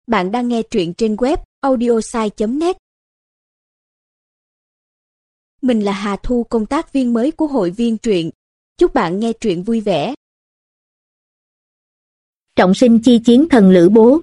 Bạn đang nghe truyện trên web audiosai.net. Mình là Hà Thu, công tác viên mới của hội viên truyện. Chúc bạn nghe truyện vui vẻ. Trọng sinh chi chiến thần Lữ Bố.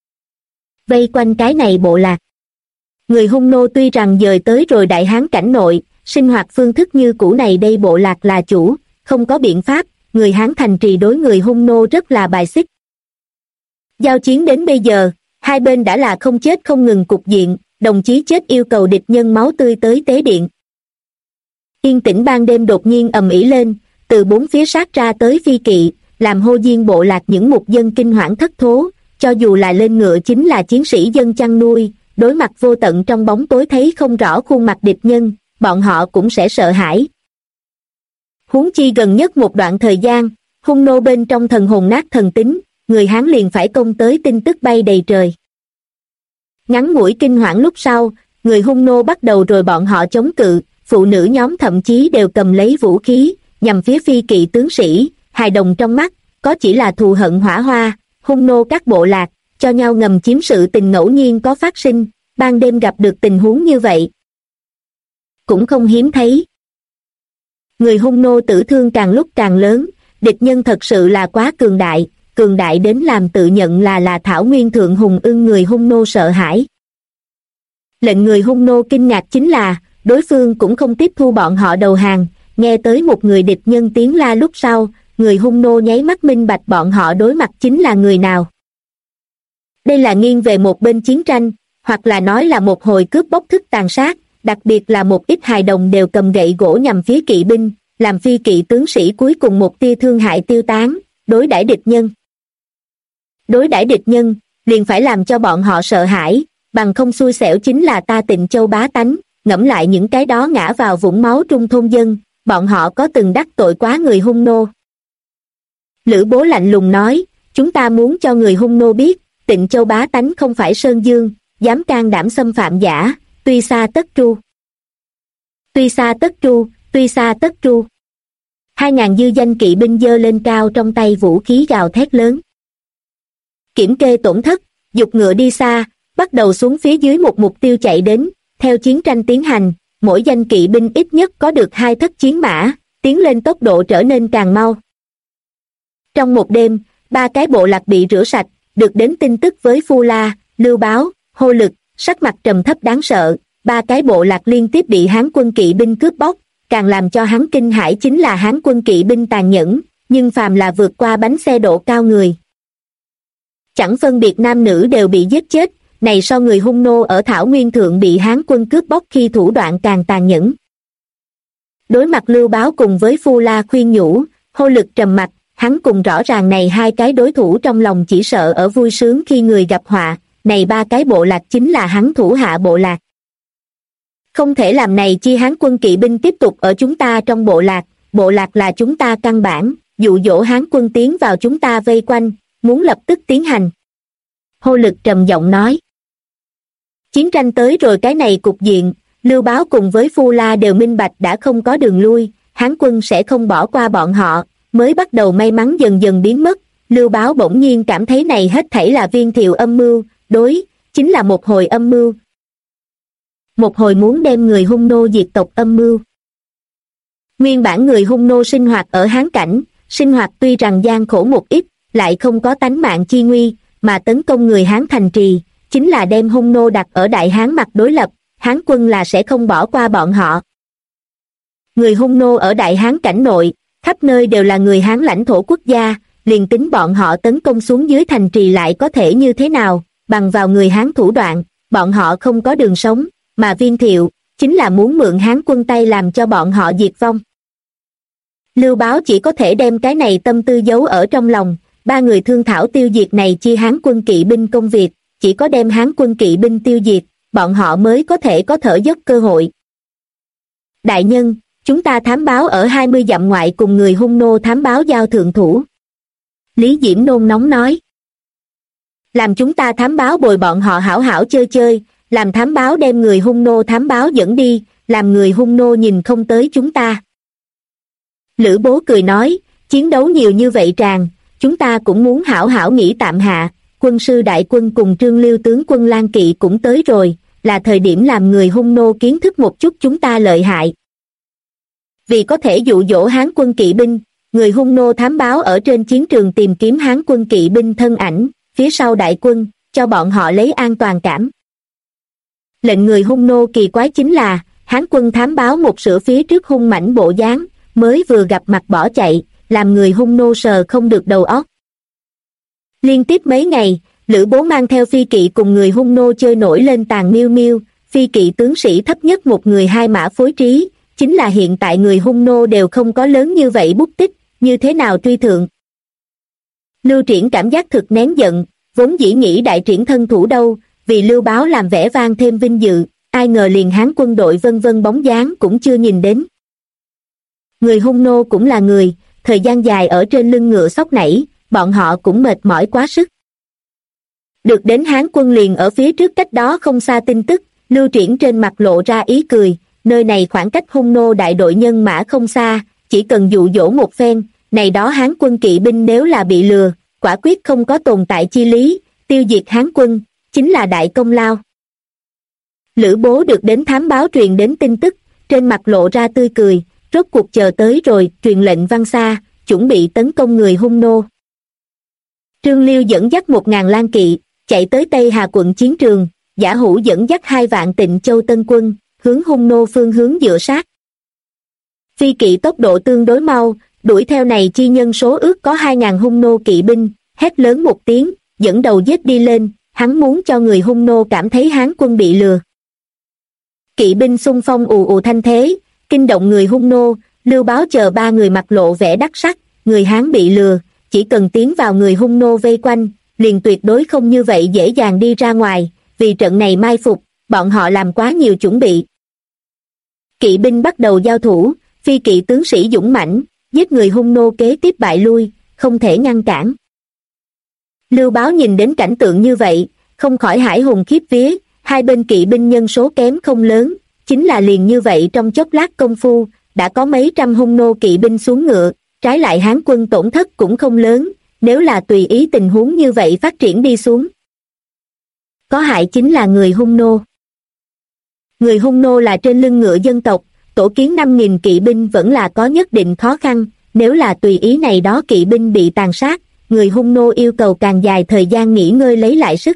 Vây quanh cái này bộ lạc. Người Hung nô tuy rằng dời tới rồi Đại Hán cảnh nội, sinh hoạt phương thức như cũ này đây bộ lạc là chủ, không có biện pháp, người Hán thành trì đối người Hung nô rất là bài xích. Giao chiến đến bây giờ, hai bên đã là không chết không ngừng cục diện, đồng chí chết yêu cầu địch nhân máu tươi tới tế điện. Yên tĩnh ban đêm đột nhiên ầm ĩ lên, từ bốn phía sát ra tới phi kỵ, làm hô diên bộ lạc những mục dân kinh hoảng thất thố, cho dù là lên ngựa chính là chiến sĩ dân chăn nuôi, đối mặt vô tận trong bóng tối thấy không rõ khuôn mặt địch nhân, bọn họ cũng sẽ sợ hãi. Huống chi gần nhất một đoạn thời gian, Hung nô bên trong thần hồn nát thần tính, người Hán liền phải công tới tin tức bay đầy trời. Ngắn ngủi kinh hoảng lúc sau, người Hung nô bắt đầu rồi bọn họ chống cự, phụ nữ nhóm thậm chí đều cầm lấy vũ khí, nhằm phía phi kỵ tướng sĩ, hài đồng trong mắt, có chỉ là thù hận hỏa hoa. Hung nô các bộ lạc, cho nhau ngầm chiếm sự tình ngẫu nhiên có phát sinh, ban đêm gặp được tình huống như vậy. Cũng không hiếm thấy. Người Hung nô tử thương càng lúc càng lớn, địch nhân thật sự là quá cường đại đến làm tự nhận là thảo nguyên thượng hùng ưng người Hung nô sợ hãi. Lệnh người Hung nô kinh ngạc chính là, đối phương cũng không tiếp thu bọn họ đầu hàng, nghe tới một người địch nhân tiếng la lúc sau, người Hung nô nháy mắt minh bạch bọn họ đối mặt chính là người nào. Đây là nghiêng về một bên chiến tranh, hoặc là nói là một hồi cướp bóc thức tàn sát, đặc biệt là một ít hài đồng đều cầm gậy gỗ nhằm phía kỵ binh, làm phi kỵ tướng sĩ cuối cùng một tia thương hại tiêu tán, đối đãi địch nhân. Đối đãi địch nhân, liền phải làm cho bọn họ sợ hãi, bằng không xui xẻo chính là ta Tịnh Châu bá tánh, ngẫm lại những cái đó ngã vào vũng máu trung thôn dân, bọn họ có từng đắc tội quá người Hung nô. Lữ Bố lạnh lùng nói, chúng ta muốn cho người Hung nô biết, Tịnh Châu bá tánh không phải Sơn Dương, dám can đảm xâm phạm giả, tuy xa tất tru. Tuy xa tất tru, tuy xa tất tru. 2.000 dư danh kỵ binh giơ lên cao trong tay vũ khí gào thét lớn. Kiểm kê tổn thất, dục ngựa đi xa, bắt đầu xuống phía dưới một mục tiêu chạy đến, theo chiến tranh tiến hành, mỗi danh kỵ binh ít nhất có được 2 thất chiến mã, tiến lên tốc độ trở nên càng mau. Trong một đêm, 3 cái bộ lạc bị rửa sạch, được đến tin tức với Phu La, Lưu Báo, Hô Lực, sắc mặt trầm thấp đáng sợ, 3 cái bộ lạc liên tiếp bị Hán quân kỵ binh cướp bóc, càng làm cho hắn kinh hãi chính là Hán quân kỵ binh tàn nhẫn, nhưng phàm là vượt qua bánh xe độ cao người. Chẳng phân biệt nam nữ đều bị giết chết, này so người Hung nô ở Thảo Nguyên Thượng bị Hán quân cướp bóc khi thủ đoạn càng tàn nhẫn. Đối mặt Lưu Báo cùng với Phu La khuyên nhủ, Hô Lực trầm mặt, hắn cùng rõ ràng này 2 cái đối thủ trong lòng chỉ sợ ở vui sướng khi người gặp họa, này 3 cái bộ lạc chính là hắn thủ hạ bộ lạc. Không thể làm này chi Hán quân kỵ binh tiếp tục ở chúng ta trong bộ lạc là chúng ta căn bản, dụ dỗ Hán quân tiến vào chúng ta vây quanh, muốn lập tức tiến hành. Hô Lực trầm giọng nói. Chiến tranh tới rồi cái này cục diện, Lưu Báo cùng với Phu La đều minh bạch đã không có đường lui, Hán quân sẽ không bỏ qua bọn họ, mới bắt đầu may mắn dần dần biến mất. Lưu Báo bỗng nhiên cảm thấy này hết thảy là Viên Thiệu âm mưu, chính là một hồi âm mưu. Một hồi muốn đem người Hung nô diệt tộc âm mưu. Nguyên bản người Hung nô sinh hoạt ở Hán cảnh, sinh hoạt tuy rằng gian khổ một ít, lại không có tánh mạng chi nguy, mà tấn công người Hán thành trì, chính là đem Hung nô đặt ở Đại Hán mặt đối lập, Hán quân là sẽ không bỏ qua bọn họ. Người Hung nô ở Đại Hán cảnh nội, khắp nơi đều là người Hán lãnh thổ quốc gia, liền tính bọn họ tấn công xuống dưới thành trì lại có thể như thế nào, bằng vào người Hán thủ đoạn, bọn họ không có đường sống, mà Viên Thiệu, chính là muốn mượn Hán quân tay làm cho bọn họ diệt vong. Lưu Báo chỉ có thể đem cái này tâm tư giấu ở trong lòng, 3 người thương thảo tiêu diệt này chi Hán quân kỵ binh công việc, chỉ có đem Hán quân kỵ binh tiêu diệt, bọn họ mới có thể có thở dốc cơ hội. Đại nhân, chúng ta thám báo ở 20 dặm ngoại cùng người Hung nô thám báo giao thượng thủ. Lý Diễm nôn nóng nói. Làm chúng ta thám báo bồi bọn họ hảo hảo chơi, làm thám báo đem người Hung nô thám báo dẫn đi, làm người Hung nô nhìn không tới chúng ta. Lữ Bố cười nói, chiến đấu nhiều như vậy tràn, chúng ta cũng muốn hảo hảo nghỉ tạm hạ, quân sư đại quân cùng Trương Liêu tướng quân Lang Kỵ cũng tới rồi, là thời điểm làm người Hung nô kiến thức một chút chúng ta lợi hại. Vì có thể dụ dỗ Hán quân kỵ binh, người Hung nô thám báo ở trên chiến trường tìm kiếm Hán quân kỵ binh thân ảnh, phía sau đại quân, cho bọn họ lấy an toàn cảm. Lệnh người Hung nô kỳ quái chính là, Hán quân thám báo một sửa phía trước hung mãnh bộ dáng, mới vừa gặp mặt bỏ chạy, làm người Hung nô sờ không được đầu óc. Liên tiếp mấy ngày, Lữ Bố mang theo phi kỵ cùng người Hung nô chơi nổi lên tàn miêu miêu, phi kỵ tướng sĩ thấp nhất một người hai mã phối trí, chính là hiện tại người Hung nô đều không có lớn như vậy bút tích, như thế nào truy thượng. Lưu Triển cảm giác thực nén giận, vốn dĩ nghĩ đại triển thân thủ đâu, vì Lưu Báo làm vẻ vang thêm vinh dự, ai ngờ liền Hán quân đội vân vân bóng dáng cũng chưa nhìn đến. Người Hung nô cũng là người, thời gian dài ở trên lưng ngựa sóc nảy, bọn họ cũng mệt mỏi quá sức. Được đến Hán quân liền ở phía trước cách đó không xa tin tức, Lưu Triển trên mặt lộ ra ý cười, nơi này khoảng cách Hung nô đại đội nhân mã không xa, chỉ cần dụ dỗ một phen, này đó Hán quân kỵ binh nếu là bị lừa, quả quyết không có tồn tại chi lý, tiêu diệt Hán quân, chính là đại công lao. Lữ Bố được đến thám báo truyền đến tin tức, trên mặt lộ ra tươi cười, rốt cuộc chờ tới rồi, truyền lệnh vang xa, chuẩn bị tấn công người Hung nô. Trương Liêu dẫn dắt 1000 lang kỵ, chạy tới Tây Hà quận chiến trường, Giả Hữu dẫn dắt 2 vạn Tịnh Châu tân quân, hướng Hung nô phương hướng dựa sát. Phi kỵ tốc độ tương đối mau, đuổi theo này chi nhân số ước có 2000 Hung nô kỵ binh, hét lớn một tiếng, dẫn đầu giết đi lên, hắn muốn cho người Hung nô cảm thấy Hán quân bị lừa. Kỵ binh xung phong ù ù thanh thế, kinh động người Hung nô, Lưu Báo chờ 3 người mặt lộ vẻ đắc sắc, người Hán bị lừa, chỉ cần tiến vào người Hung nô vây quanh, liền tuyệt đối không như vậy dễ dàng đi ra ngoài, vì trận này mai phục, bọn họ làm quá nhiều chuẩn bị. Kỵ binh bắt đầu giao thủ, phi kỵ tướng sĩ dũng mãnh, giết người Hung nô kế tiếp bại lui, không thể ngăn cản. Lưu Báo nhìn đến cảnh tượng như vậy, không khỏi hải hùng khiếp vía, hai bên kỵ binh nhân số kém không lớn, chính là liền như vậy trong chốc lát công phu, đã có mấy trăm Hung nô kỵ binh xuống ngựa, trái lại Hán quân tổn thất cũng không lớn, nếu là tùy ý tình huống như vậy phát triển đi xuống. Có hại chính là người Hung nô. Người Hung nô là trên lưng ngựa dân tộc, tổ kiến 5000 kỵ binh vẫn là có nhất định khó khăn, nếu là tùy ý này đó kỵ binh bị tàn sát, người Hung nô yêu cầu càng dài thời gian nghỉ ngơi lấy lại sức.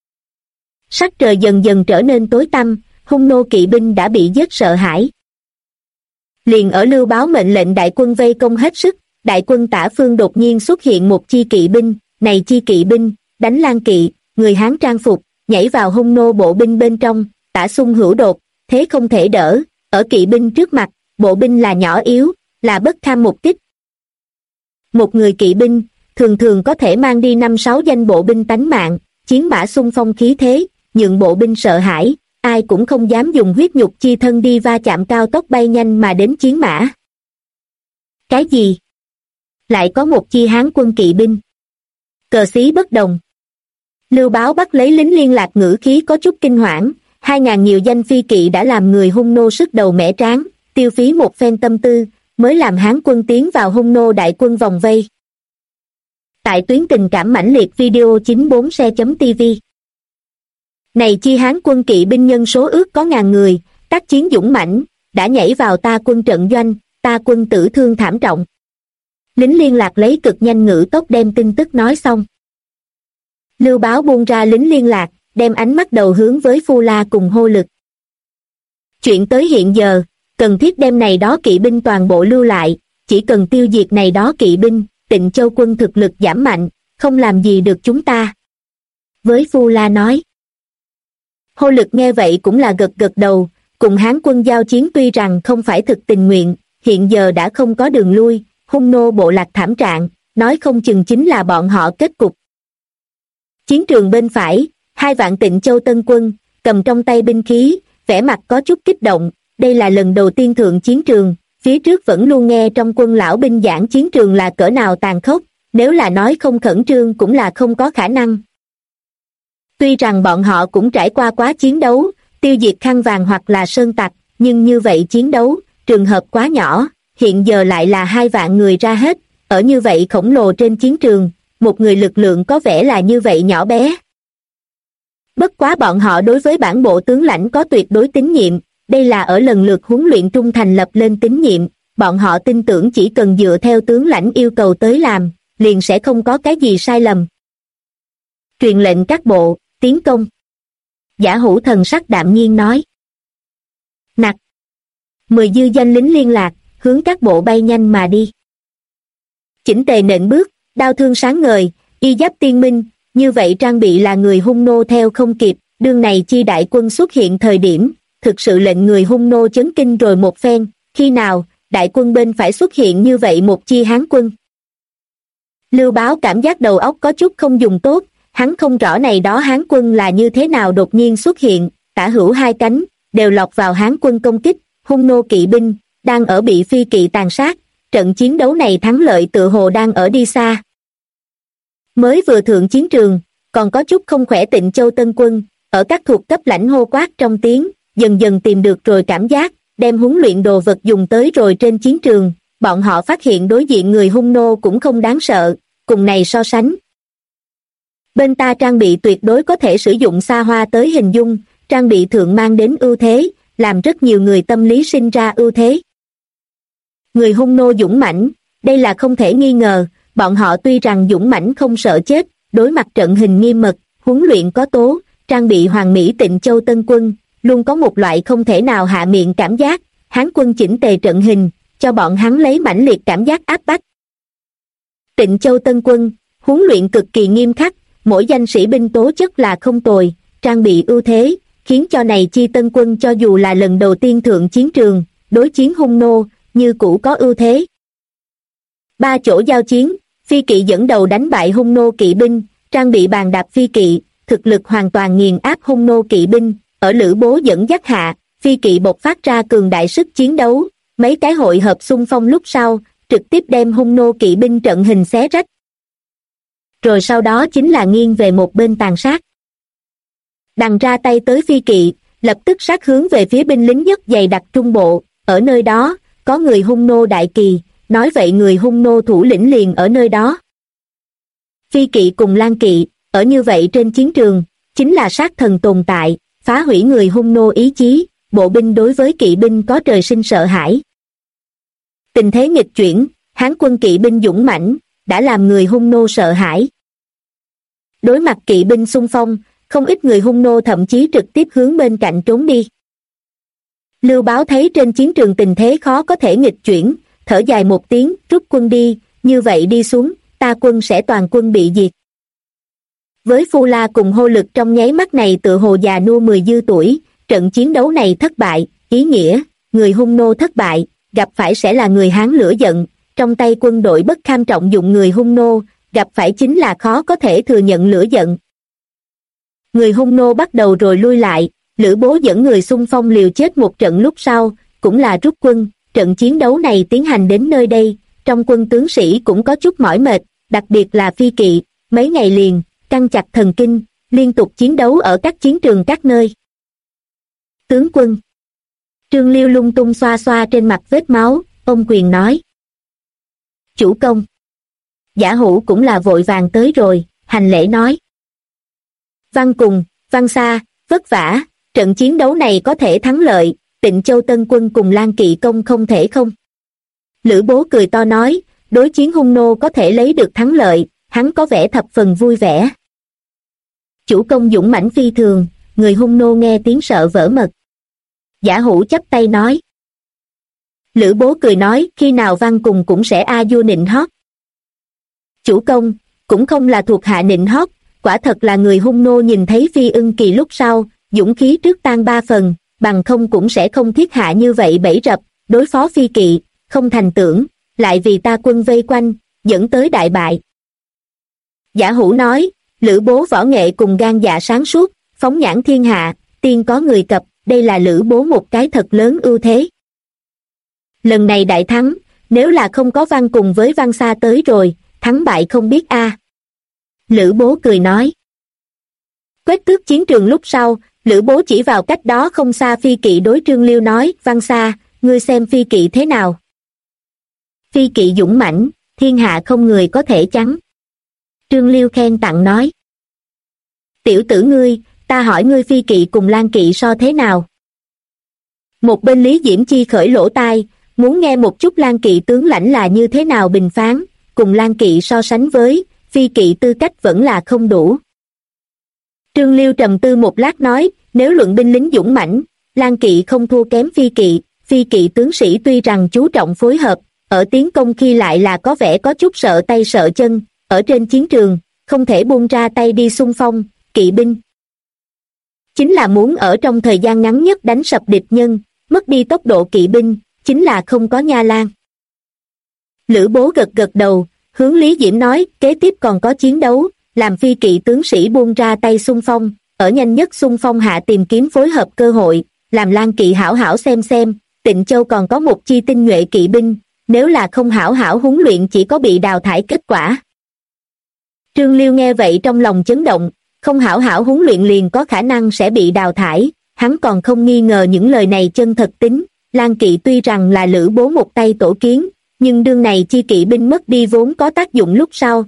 Sắc trời dần dần trở nên tối tăm, Hung nô kỵ binh đã bị giết sợ hãi. Liền ở Lưu Báo mệnh lệnh đại quân vây công hết sức, đại quân Tả Phương đột nhiên xuất hiện một chi kỵ binh, này chi kỵ binh, đánh Lang kỵ, người Hán trang phục, nhảy vào Hung nô bộ binh bên trong, Tả Xung hữu đột, thế không thể đỡ, ở kỵ binh trước mặt, bộ binh là nhỏ yếu, là bất kham một kích. Một người kỵ binh, thường thường có thể mang đi 5-6 danh bộ binh tánh mạng, chiến mã xung phong khí thế, nhượng bộ binh sợ hãi, ai cũng không dám dùng huyết nhục chi thân đi va chạm cao tốc bay nhanh mà đến chiến mã. Cái gì? Lại có một chi Hán quân kỵ binh. Cờ xí bất đồng. Lưu Báo bắt lấy lính liên lạc ngữ khí có chút kinh hoảng, 2000 nhiều danh phi kỵ đã làm người Hung nô sức đầu mẻ tráng, tiêu phí một phen tâm tư, mới làm Hán quân tiến vào Hung nô đại quân vòng vây. Tại tuyến tình cảm mãnh liệt video 94se.tv. Này chi Hán quân kỵ binh nhân số ước có 1000 người, tác chiến dũng mãnh, đã nhảy vào ta quân trận doanh, ta quân tử thương thảm trọng. Lính liên lạc lấy cực nhanh ngữ tốc đem tin tức nói xong. Lưu Báo buông ra lính liên lạc, đem ánh mắt đầu hướng với Phu La cùng Hô Lực. Chuyện tới hiện giờ, cần thiết đem này đó kỵ binh toàn bộ lưu lại, chỉ cần tiêu diệt này đó kỵ binh, Tịnh Châu quân thực lực giảm mạnh, không làm gì được chúng ta. Với Phu La nói. Hô Lực nghe vậy cũng là gật gật đầu, cùng Hán quân giao chiến tuy rằng không phải thực tình nguyện, hiện giờ đã không có đường lui, Hung nô bộ lạc thảm trạng, nói không chừng chính là bọn họ kết cục. Chiến trường bên phải, 2 vạn Tịnh Châu tân quân, cầm trong tay binh khí, vẻ mặt có chút kích động, đây là lần đầu tiên thượng chiến trường, phía trước vẫn luôn nghe trong quân lão binh giảng chiến trường là cỡ nào tàn khốc, nếu là nói không khẩn trương cũng là không có khả năng. Tuy rằng bọn họ cũng trải qua quá chiến đấu, tiêu diệt khăn vàng hoặc là sơn tặc, nhưng như vậy chiến đấu, trường hợp quá nhỏ, hiện giờ lại là 2 vạn người ra hết, ở như vậy khổng lồ trên chiến trường, một người lực lượng có vẻ là như vậy nhỏ bé. Bất quá bọn họ đối với bản bộ tướng lãnh có tuyệt đối tín nhiệm, đây là ở lần lượt huấn luyện trung thành lập lên tín nhiệm, bọn họ tin tưởng chỉ cần dựa theo tướng lãnh yêu cầu tới làm, liền sẽ không có cái gì sai lầm. Truyền lệnh các bộ, tiến công. Giả Hữu thần sắc đạm nhiên nói. Nặc. 10 dư danh lính liên lạc, hướng các bộ bay nhanh mà đi. Chỉnh tề nện bước, đao thương sáng ngời, y giáp tiên minh, như vậy trang bị là người Hung nô theo không kịp, đương này chi đại quân xuất hiện thời điểm, thực sự lệnh người Hung nô chấn kinh rồi một phen, khi nào, đại quân bên phải xuất hiện như vậy một chi Hán quân. Lưu Báo cảm giác đầu óc có chút không dùng tốt, hắn không rõ này đó Hán quân là như thế nào đột nhiên xuất hiện, tả hữu hai cánh, đều lọt vào Hán quân công kích, Hung nô kỵ binh, đang ở bị phi kỵ tàn sát, trận chiến đấu này thắng lợi tựa hồ đang ở đi xa. Mới vừa thượng chiến trường, còn có chút không khỏe Tịnh Châu Tân quân, ở các thuộc cấp lãnh hô quát trong tiếng, dần dần tìm được rồi cảm giác, đem huấn luyện đồ vật dùng tới rồi trên chiến trường, bọn họ phát hiện đối diện người Hung nô cũng không đáng sợ, cùng này so sánh. Bên ta trang bị tuyệt đối có thể sử dụng xa hoa tới hình dung, trang bị thượng mang đến ưu thế, làm rất nhiều người tâm lý sinh ra ưu thế. Người Hung nô dũng mãnh, đây là không thể nghi ngờ, bọn họ tuy rằng dũng mãnh không sợ chết, đối mặt trận hình nghiêm mật, huấn luyện có tố, trang bị hoàn mỹ Tịnh Châu Tân quân, luôn có một loại không thể nào hạ miệng cảm giác, Hán quân chỉnh tề trận hình, cho bọn hắn lấy mãnh liệt cảm giác áp bách. Tịnh Châu Tân quân, huấn luyện cực kỳ nghiêm khắc, mỗi danh sĩ binh tố chất là không tồi, trang bị ưu thế, khiến cho này chi tân quân cho dù là lần đầu tiên thượng chiến trường, đối chiến Hung nô, như cũ có ưu thế. 3 chỗ giao chiến, phi kỵ dẫn đầu đánh bại Hung nô kỵ binh, trang bị bàn đạp phi kỵ, thực lực hoàn toàn nghiền áp Hung nô kỵ binh, ở Lữ Bố dẫn dắt hạ, phi kỵ bộc phát ra cường đại sức chiến đấu, mấy cái hội hợp xung phong lúc sau, trực tiếp đem Hung nô kỵ binh trận hình xé rách. Rồi sau đó chính là nghiêng về một bên tàn sát. Đằng ra tay tới phi kỵ, lập tức sát hướng về phía binh lính nhất dày đặc trung bộ, ở nơi đó, có người Hung nô đại kỳ, nói vậy người Hung nô thủ lĩnh liền ở nơi đó. Phi kỵ cùng Lang kỵ, ở như vậy trên chiến trường, chính là sát thần tồn tại, phá hủy người Hung nô ý chí, bộ binh đối với kỵ binh có trời sinh sợ hãi. Tình thế nghịch chuyển, Hán quân kỵ binh dũng mãnh, đã làm người Hung nô sợ hãi. Đối mặt kỵ binh xung phong, không ít người Hung nô thậm chí trực tiếp hướng bên cạnh trốn đi. Lưu Báo thấy trên chiến trường tình thế khó có thể nghịch chuyển, thở dài một tiếng, rút quân đi, như vậy đi xuống, ta quân sẽ toàn quân bị diệt. Với Phu La cùng Hô Lực trong nháy mắt này tựa hồ già nua 10 dư tuổi, trận chiến đấu này thất bại, ý nghĩa, người Hung nô thất bại, gặp phải sẽ là người Hán lửa giận, trong tay quân đội bất kham trọng dụng người Hung nô, gặp phải chính là khó có thể thừa nhận lửa giận. Người Hung nô bắt đầu rồi lui lại, Lữ Bố dẫn người xung phong liều chết một trận lúc sau, cũng là rút quân, trận chiến đấu này tiến hành đến nơi đây, trong quân tướng sĩ cũng có chút mỏi mệt, đặc biệt là phi kỵ, mấy ngày liền, căng chặt thần kinh, liên tục chiến đấu ở các chiến trường các nơi. Tướng quân Trương Liêu lung tung xoa xoa trên mặt vết máu, ôm quyền nói. Chủ công. Giả Hữu cũng là vội vàng tới rồi, hành lễ nói. Văn Cùng, Văn Sa, vất vả, trận chiến đấu này có thể thắng lợi, Tịnh Châu Tân quân cùng Lang kỵ công không thể không. Lữ Bố cười to nói, đối chiến Hung nô có thể lấy được thắng lợi, hắn có vẻ thập phần vui vẻ. Chủ công dũng mãnh phi thường, người Hung nô nghe tiếng sợ vỡ mật. Giả Hữu chắp tay nói. Lữ Bố cười nói, khi nào Văn Cùng cũng sẽ a vua nịnh hót. Chủ công, cũng không là thuộc hạ nịnh hót, quả thật là người Hung nô nhìn thấy Phi Ưng Kỳ lúc sau, dũng khí trước tan 3 phần, bằng không cũng sẽ không thiết hạ như vậy bẫy rập, đối phó phi kỵ, không thành tưởng, lại vì ta quân vây quanh, dẫn tới đại bại. Giả Hữu nói, Lữ Bố võ nghệ cùng gan dạ sáng suốt, phóng nhãn thiên hạ, tiên có người cập, đây là Lữ Bố một cái thật lớn ưu thế. Lần này đại thắng, nếu là không có Văn Cùng với Văn Sa tới rồi, thắng bại không biết a. Lữ Bố cười nói. Quét tước chiến trường lúc sau, Lữ Bố chỉ vào cách đó không xa phi kỵ đối Trương Liêu nói, Văn Sa, ngươi xem phi kỵ thế nào? Phi kỵ dũng mãnh, thiên hạ không người có thể chắn. Trương Liêu khen tặng nói. Tiểu tử ngươi, ta hỏi ngươi phi kỵ cùng lang kỵ so thế nào? Một bên Lý Diễm Chi khởi lỗ tai, muốn nghe một chút lang kỵ tướng lãnh là như thế nào bình phán, cùng lang kỵ so sánh với, phi kỵ tư cách vẫn là không đủ. Trương Liêu trầm tư một lát nói, nếu luận binh lính dũng mãnh, lang kỵ không thua kém phi kỵ tướng sĩ tuy rằng chú trọng phối hợp, ở tiến công khi lại là có vẻ có chút sợ tay sợ chân, ở trên chiến trường, không thể buông ra tay đi xung phong, kỵ binh. Chính là muốn ở trong thời gian ngắn nhất đánh sập địch nhân, mất đi tốc độ kỵ binh, chính là không có nha lan. Lữ Bố gật gật đầu, hướng Lý Diễm nói, kế tiếp còn có chiến đấu, làm phi kỵ tướng sĩ buông ra tay xung phong, ở nhanh nhất xung phong hạ tìm kiếm phối hợp cơ hội, làm lang kỵ hảo hảo xem, Tịnh Châu còn có một chi tinh nhuệ kỵ binh, nếu là không hảo hảo huấn luyện chỉ có bị đào thải kết quả. Trương Liêu nghe vậy trong lòng chấn động, không hảo hảo huấn luyện liền có khả năng sẽ bị đào thải, hắn còn không nghi ngờ những lời này chân thật tính, lang kỵ tuy rằng là Lữ Bố một tay tổ kiến, nhưng đương này chi kỵ binh mất đi vốn có tác dụng lúc sau.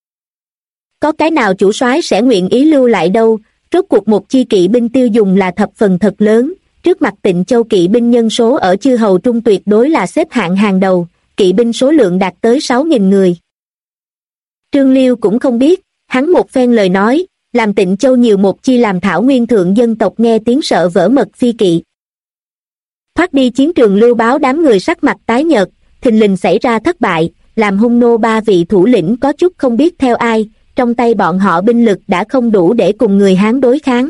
Có cái nào chủ soái sẽ nguyện ý lưu lại đâu, rốt cuộc một chi kỵ binh tiêu dùng là thập phần thật lớn, trước mặt Tịnh Châu kỵ binh nhân số ở chư hầu trung tuyệt đối là xếp hạng hàng đầu, kỵ binh số lượng đạt tới 6.000 người. Trương Liêu cũng không biết, hắn một phen lời nói, làm Tịnh Châu nhiều một chi làm thảo nguyên thượng dân tộc nghe tiếng sợ vỡ mật phi kỵ. Thoát đi chiến trường Lưu Báo đám người sắc mặt tái nhợt, thình lình xảy ra thất bại, làm Hung nô ba vị thủ lĩnh có chút không biết theo ai, trong tay bọn họ binh lực đã không đủ để cùng người Hán đối kháng.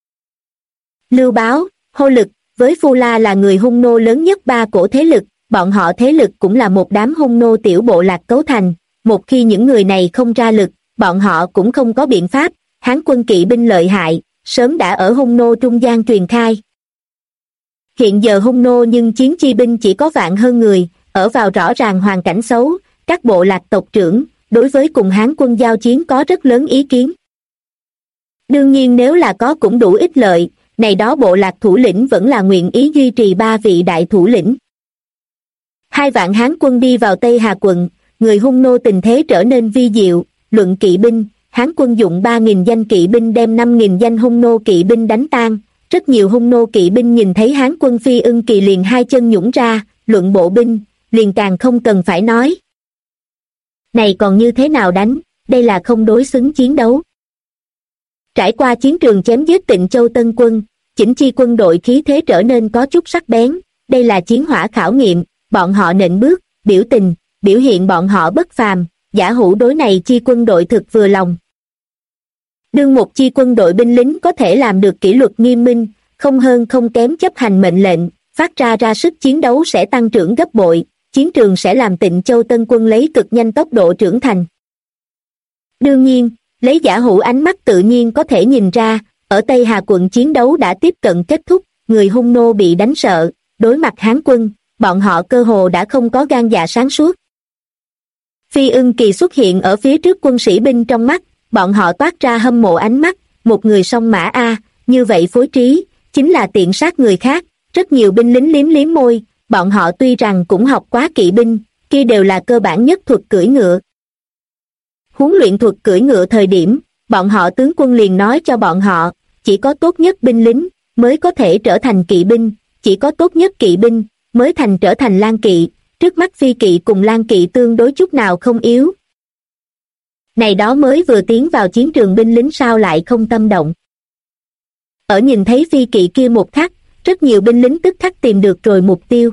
Lưu Báo, Hô Lực, với Phu La là người Hung nô lớn nhất ba cổ thế lực, bọn họ thế lực cũng là một đám Hung nô tiểu bộ lạc cấu thành, một khi những người này không ra lực, bọn họ cũng không có biện pháp, Hán quân kỵ binh lợi hại, sớm đã ở Hung nô trung gian truyền khai. Hiện giờ Hung nô nhưng chiến chi binh chỉ có vạn hơn người, ở vào rõ ràng hoàn cảnh xấu, các bộ lạc tộc trưởng, đối với cùng Hán quân giao chiến có rất lớn ý kiến. Đương nhiên nếu là có cũng đủ ích lợi, này đó bộ lạc thủ lĩnh vẫn là nguyện ý duy trì ba vị đại thủ lĩnh. 2 vạn Hán quân đi vào Tây Hà quận, người Hung nô tình thế trở nên vi diệu, luận kỵ binh, Hán quân dụng 3.000 danh kỵ binh đem 5.000 danh Hung nô kỵ binh đánh tan, rất nhiều Hung nô kỵ binh nhìn thấy Hán quân Phi Ưng Kỳ liền hai chân nhũn ra, luận bộ binh, liền càng không cần phải nói. Này còn như thế nào đánh, đây là không đối xứng chiến đấu. Trải qua chiến trường chém giết Tịnh Châu Tân quân, chỉnh chi quân đội khí thế trở nên có chút sắc bén, đây là chiến hỏa khảo nghiệm, bọn họ nện bước, biểu tình, biểu hiện bọn họ bất phàm, Giả Hữu đối này chi quân đội thực vừa lòng. Đương một chi quân đội binh lính có thể làm được kỷ luật nghiêm minh, không hơn không kém chấp hành mệnh lệnh, phát ra sức chiến đấu sẽ tăng trưởng gấp bội, chiến trường sẽ làm Tịnh Châu Tân quân lấy cực nhanh tốc độ trưởng thành. Đương nhiên, lấy Giả Hữu ánh mắt tự nhiên có thể nhìn ra, ở Tây Hà quận chiến đấu đã tiếp cận kết thúc, người Hung nô bị đánh sợ, đối mặt Hán quân, bọn họ cơ hồ đã không có gan dạ sáng suốt. Phi Ưng Kỳ xuất hiện ở phía trước quân sĩ binh trong mắt, bọn họ toát ra hâm mộ ánh mắt, một người song mã a, như vậy phối trí, chính là tiện sát người khác, rất nhiều binh lính liếm liếm môi, bọn họ tuy rằng cũng học quá kỵ binh, kia đều là cơ bản nhất thuật cưỡi ngựa. Huấn luyện thuật cưỡi ngựa thời điểm, bọn họ tướng quân liền nói cho bọn họ, chỉ có tốt nhất binh lính mới có thể trở thành kỵ binh, chỉ có tốt nhất kỵ binh mới trở thành lang kỵ, trước mắt phi kỵ cùng lang kỵ tương đối chút nào không yếu. Này đó mới vừa tiến vào chiến trường binh lính sao lại không tâm động. Ở nhìn thấy phi kỵ kia một khắc, rất nhiều binh lính tức khắc tìm được rồi mục tiêu.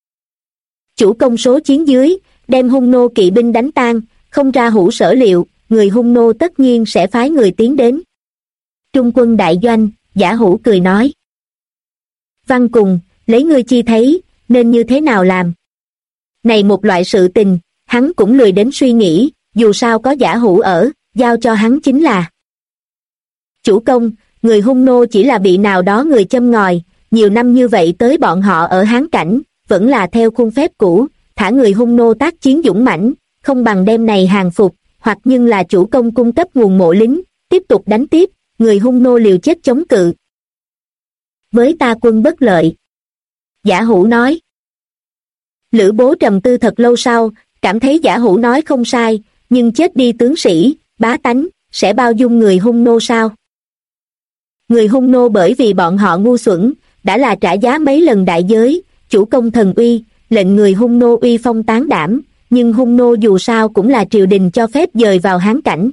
Chủ công số chiến dưới, đem Hung nô kỵ binh đánh tan, không ra hữu sở liệu, người Hung nô tất nhiên sẽ phái người tiến đến. Trung quân đại doanh, Giả Hữu cười nói. Văn Cùng, lấy ngươi chi thấy, nên như thế nào làm? Này một loại sự tình, hắn cũng lười đến suy nghĩ, dù sao có Giả Hữu ở, giao cho hắn chính là. Chủ công, người Hung nô chỉ là bị nào đó người châm ngòi, nhiều năm như vậy tới bọn họ ở Hán cảnh, vẫn là theo khuôn phép cũ, thả người Hung nô tác chiến dũng mãnh, không bằng đem này hàng phục, hoặc nhưng là chủ công cung cấp nguồn mộ lính, tiếp tục đánh tiếp, người Hung nô liều chết chống cự. Với ta quân bất lợi. Giả Hữu nói. Lữ Bố trầm tư thật lâu sau, cảm thấy Giả Hữu nói không sai, nhưng chết đi tướng sĩ, bá tánh, sẽ bao dung người Hung nô sao? Người Hung nô bởi vì bọn họ ngu xuẩn, đã là trả giá mấy lần đại giới, chủ công thần uy, lệnh người Hung nô uy phong tán đảm, nhưng Hung nô dù sao cũng là triều đình cho phép dời vào Hán cảnh.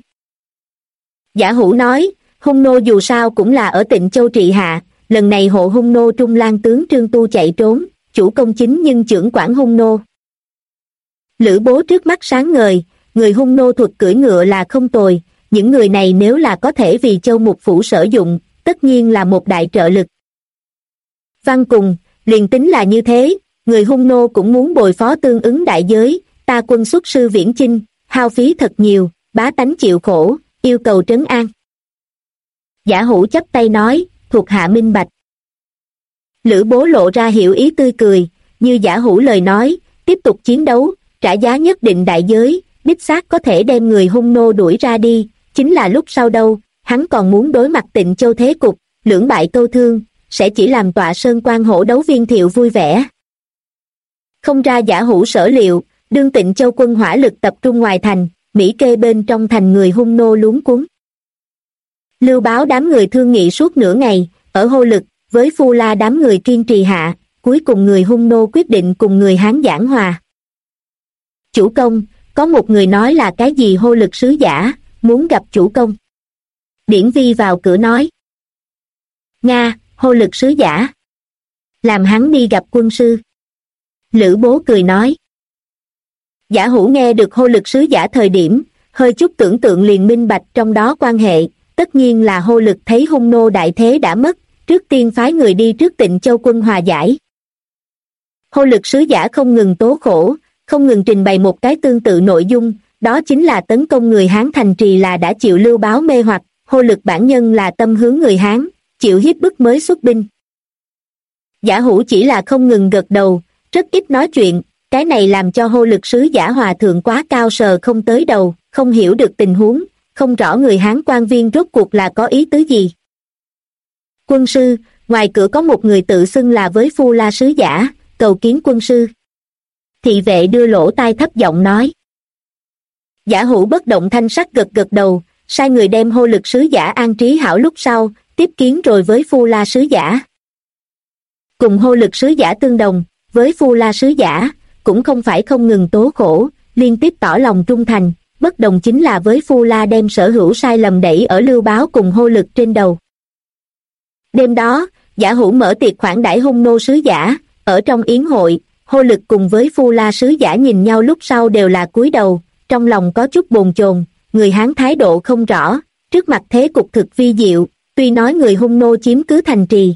Giả Hữu nói, Hung nô dù sao cũng là ở Tịnh Châu trị hạ, lần này hộ Hung nô Trung Lang tướng Trương Tu chạy trốn, chủ công chính nhưng chưởng quản Hung nô. Lữ Bố trước mắt sáng ngời, người Hung nô thuật cưỡi ngựa là không tồi, những người này nếu là có thể vì Châu Mục Phủ sử dụng, tất nhiên là một đại trợ lực. Văn cùng, liền tính là như thế, người Hung nô cũng muốn bồi phó tương ứng đại giới, ta quân xuất sư viễn chinh, hao phí thật nhiều, bá tánh chịu khổ, yêu cầu trấn an. Giả Hữu chắp tay nói, thuộc hạ minh bạch. Lữ Bố lộ ra hiểu ý tươi cười, như Giả Hữu lời nói, tiếp tục chiến đấu, trả giá nhất định đại giới, đích xác có thể đem người Hung nô đuổi ra đi, chính là lúc sau đâu, hắn còn muốn đối mặt Tịnh Châu thế cục, lưỡng bại câu thương, sẽ chỉ làm tọa sơn quan hổ đấu viên Thiệu vui vẻ. Không ra Giả Hữu sở liệu, đương Tịnh Châu quân hỏa lực tập trung ngoài thành, Mỹ Kê bên trong thành người Hung nô luống cuống. Lưu Báo đám người thương nghị suốt nửa ngày, ở Hô Lực, với Phu La đám người kiên trì hạ, cuối cùng người Hung nô quyết định cùng người Hán giảng hòa. Chủ công, có một người nói là cái gì Hô Lực sứ giả, muốn gặp chủ công. Điển Vi vào cửa nói. Nga, Hô Lực sứ giả. Làm hắn đi gặp quân sư. Lữ Bố cười nói. Giả Hữu nghe được Hô Lực sứ giả thời điểm, hơi chút tưởng tượng liền minh bạch trong đó quan hệ, tất nhiên là Hô Lực thấy Hung nô đại thế đã mất, trước tiên phái người đi trước Tịnh Châu quân hòa giải. Hô Lực sứ giả không ngừng tố khổ, không ngừng trình bày một cái tương tự nội dung, đó chính là tấn công người Hán thành trì là đã chịu Lưu Báo mê hoặc, Hô Lực bản nhân là tâm hướng người Hán, chịu hiếp bức mới xuất binh. Giả Hữu chỉ là không ngừng gật đầu, rất ít nói chuyện, cái này làm cho Hô Lực sứ giả hòa thượng quá cao sờ không tới đầu, không hiểu được tình huống, không rõ người Hán quan viên rốt cuộc là có ý tứ gì. Quân sư, ngoài cửa có một người tự xưng là với Phu La sứ giả, cầu kiến quân sư. Thị vệ đưa lỗ tai thấp giọng nói. Giả Hữu bất động thanh sắc gật gật đầu, sai người đem Hô Lực sứ giả an trí hảo lúc sau, tiếp kiến rồi với Phu La sứ giả. Cùng Hô Lực sứ giả tương đồng, với Phu La sứ giả, cũng không phải không ngừng tố khổ, liên tiếp tỏ lòng trung thành, bất đồng chính là với Phu La đem sở hữu sai lầm đẩy ở Lưu Báo cùng Hô Lực trên đầu. Đêm đó, Giả Hữu mở tiệc khoản đãi Hung nô sứ giả, ở trong yến hội, Hô Lực cùng với Phu La sứ giả nhìn nhau lúc sau đều là cúi đầu, trong lòng có chút bồn chồn, người Hán thái độ không rõ, trước mặt thế cục thực vi diệu, tuy nói người Hung nô chiếm cứ thành trì.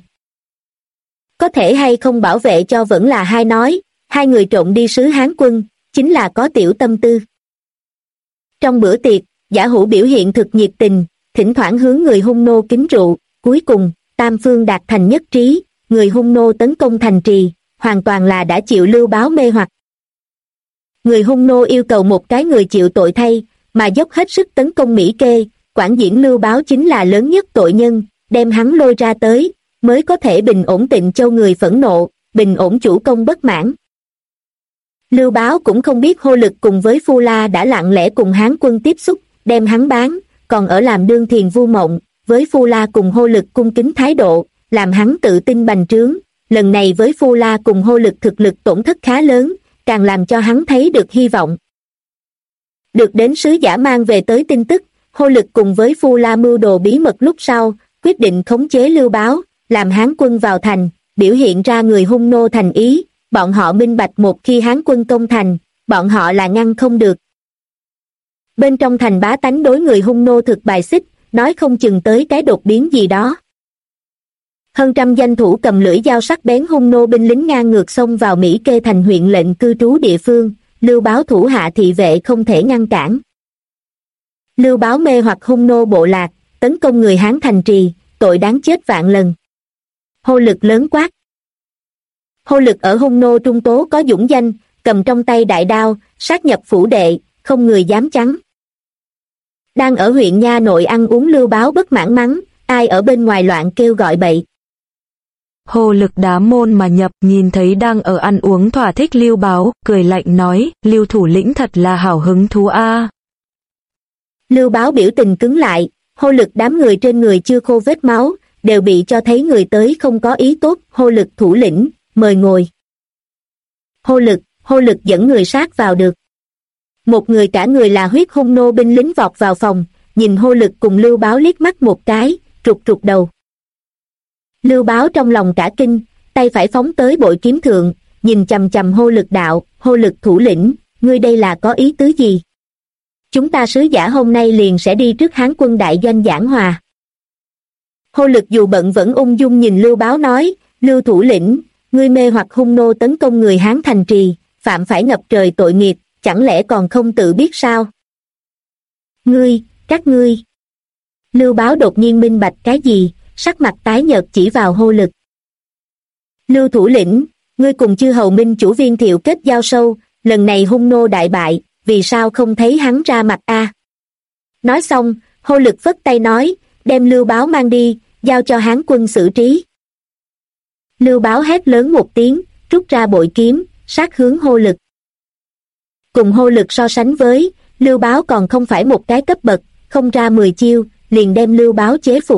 Có thể hay không bảo vệ cho vẫn là hai nói, hai người trộn đi sứ Hán quân, chính là có tiểu tâm tư. Trong bữa tiệc, Giả Hữu biểu hiện thực nhiệt tình, thỉnh thoảng hướng người Hung nô kính rượu, cuối cùng, tam phương đạt thành nhất trí, người Hung nô tấn công thành trì, hoàn toàn là đã chịu Lưu Báo mê hoặc. Người Hung nô yêu cầu một cái người chịu tội thay, mà dốc hết sức tấn công Mỹ Kê, quản diễn Lưu Báo chính là lớn nhất tội nhân, đem hắn lôi ra tới, mới có thể bình ổn Tịnh Châu người phẫn nộ, bình ổn chủ công bất mãn. Lưu Báo cũng không biết Hô Lực cùng với Phu La đã lặng lẽ cùng Hán quân tiếp xúc, đem hắn bán, còn ở làm đương thiền vu mộng, với Phu La cùng Hô Lực cung kính thái độ, làm hắn tự tin bành trướng, lần này với Phu La cùng Hô Lực thực lực tổn thất khá lớn, càng làm cho hắn thấy được hy vọng. Được đến sứ giả mang về tới tin tức, Hô Lực cùng với Phu La mưu đồ bí mật lúc sau, quyết định khống chế Lưu Báo, làm Hán quân vào thành, biểu hiện ra người Hung nô thành ý, bọn họ minh bạch một khi Hán quân công thành, bọn họ là ngăn không được. Bên trong thành bá tánh đối người Hung nô thực bài xích, nói không chừng tới cái đột biến gì đó. Hơn trăm danh thủ cầm lưỡi dao sắc bén Hung nô binh lính ngang ngược xông vào Mỹ Kê thành huyện lệnh cư trú địa phương, Lưu Báo thủ hạ thị vệ không thể ngăn cản. Lưu Báo mê hoặc Hung nô bộ lạc, tấn công người Hán thành trì, tội đáng chết vạn lần. Hô Lực lớn quát. Hô Lực ở Hung nô trung tố có dũng danh, cầm trong tay đại đao, sát nhập phủ đệ, không người dám chắn. Đang ở huyện nha nội ăn uống Lưu Báo bất mãn mắng, ai ở bên ngoài loạn kêu gọi bậy. Hô Lực đá môn mà nhập, nhìn thấy đang ở ăn uống thỏa thích Lưu Báo, cười lạnh nói, Lưu thủ lĩnh thật là hảo hứng thú a. Lưu Báo biểu tình cứng lại, Hô Lực đám người trên người chưa khô vết máu, đều bị cho thấy người tới không có ý tốt. Hô Lực thủ lĩnh, mời ngồi. Hô Lực dẫn người sát vào được. Một người cả người là huyết hung nô binh lính vọt vào phòng, nhìn Hô Lực cùng Lưu Báo liếc mắt một cái, trục trục đầu. Lưu Báo trong lòng cả kinh, tay phải phóng tới bội kiếm thượng, nhìn chằm chằm Hô Lực đạo, Hô Lực thủ lĩnh, ngươi đây là có ý tứ gì? Chúng ta sứ giả hôm nay liền sẽ đi trước Hán quân đại doanh giảng hòa. Hô Lực dù bận vẫn ung dung nhìn Lưu Báo nói, Lưu thủ lĩnh, ngươi mê hoặc hung nô tấn công người Hán thành trì, phạm phải ngập trời tội nghiệp, chẳng lẽ còn không tự biết sao? Các ngươi. Lưu Báo đột nhiên minh bạch cái gì, sắc mặt tái nhợt chỉ vào Hô Lực. Lưu thủ lĩnh, ngươi cùng chư hầu minh chủ Viên Thiệu kết giao sâu, lần này hung nô đại bại, vì sao không thấy hắn ra mặt a? Nói xong, Hô Lực phất tay nói, đem Lưu Báo mang đi, giao cho Hán quân xử trí. Lưu Báo hét lớn một tiếng, rút ra bội kiếm, sát hướng Hô Lực. Cùng Hô Lực so sánh với, Lưu Báo còn không phải một cái cấp bậc, không ra 10 chiêu, liền đem Lưu Báo chế phục.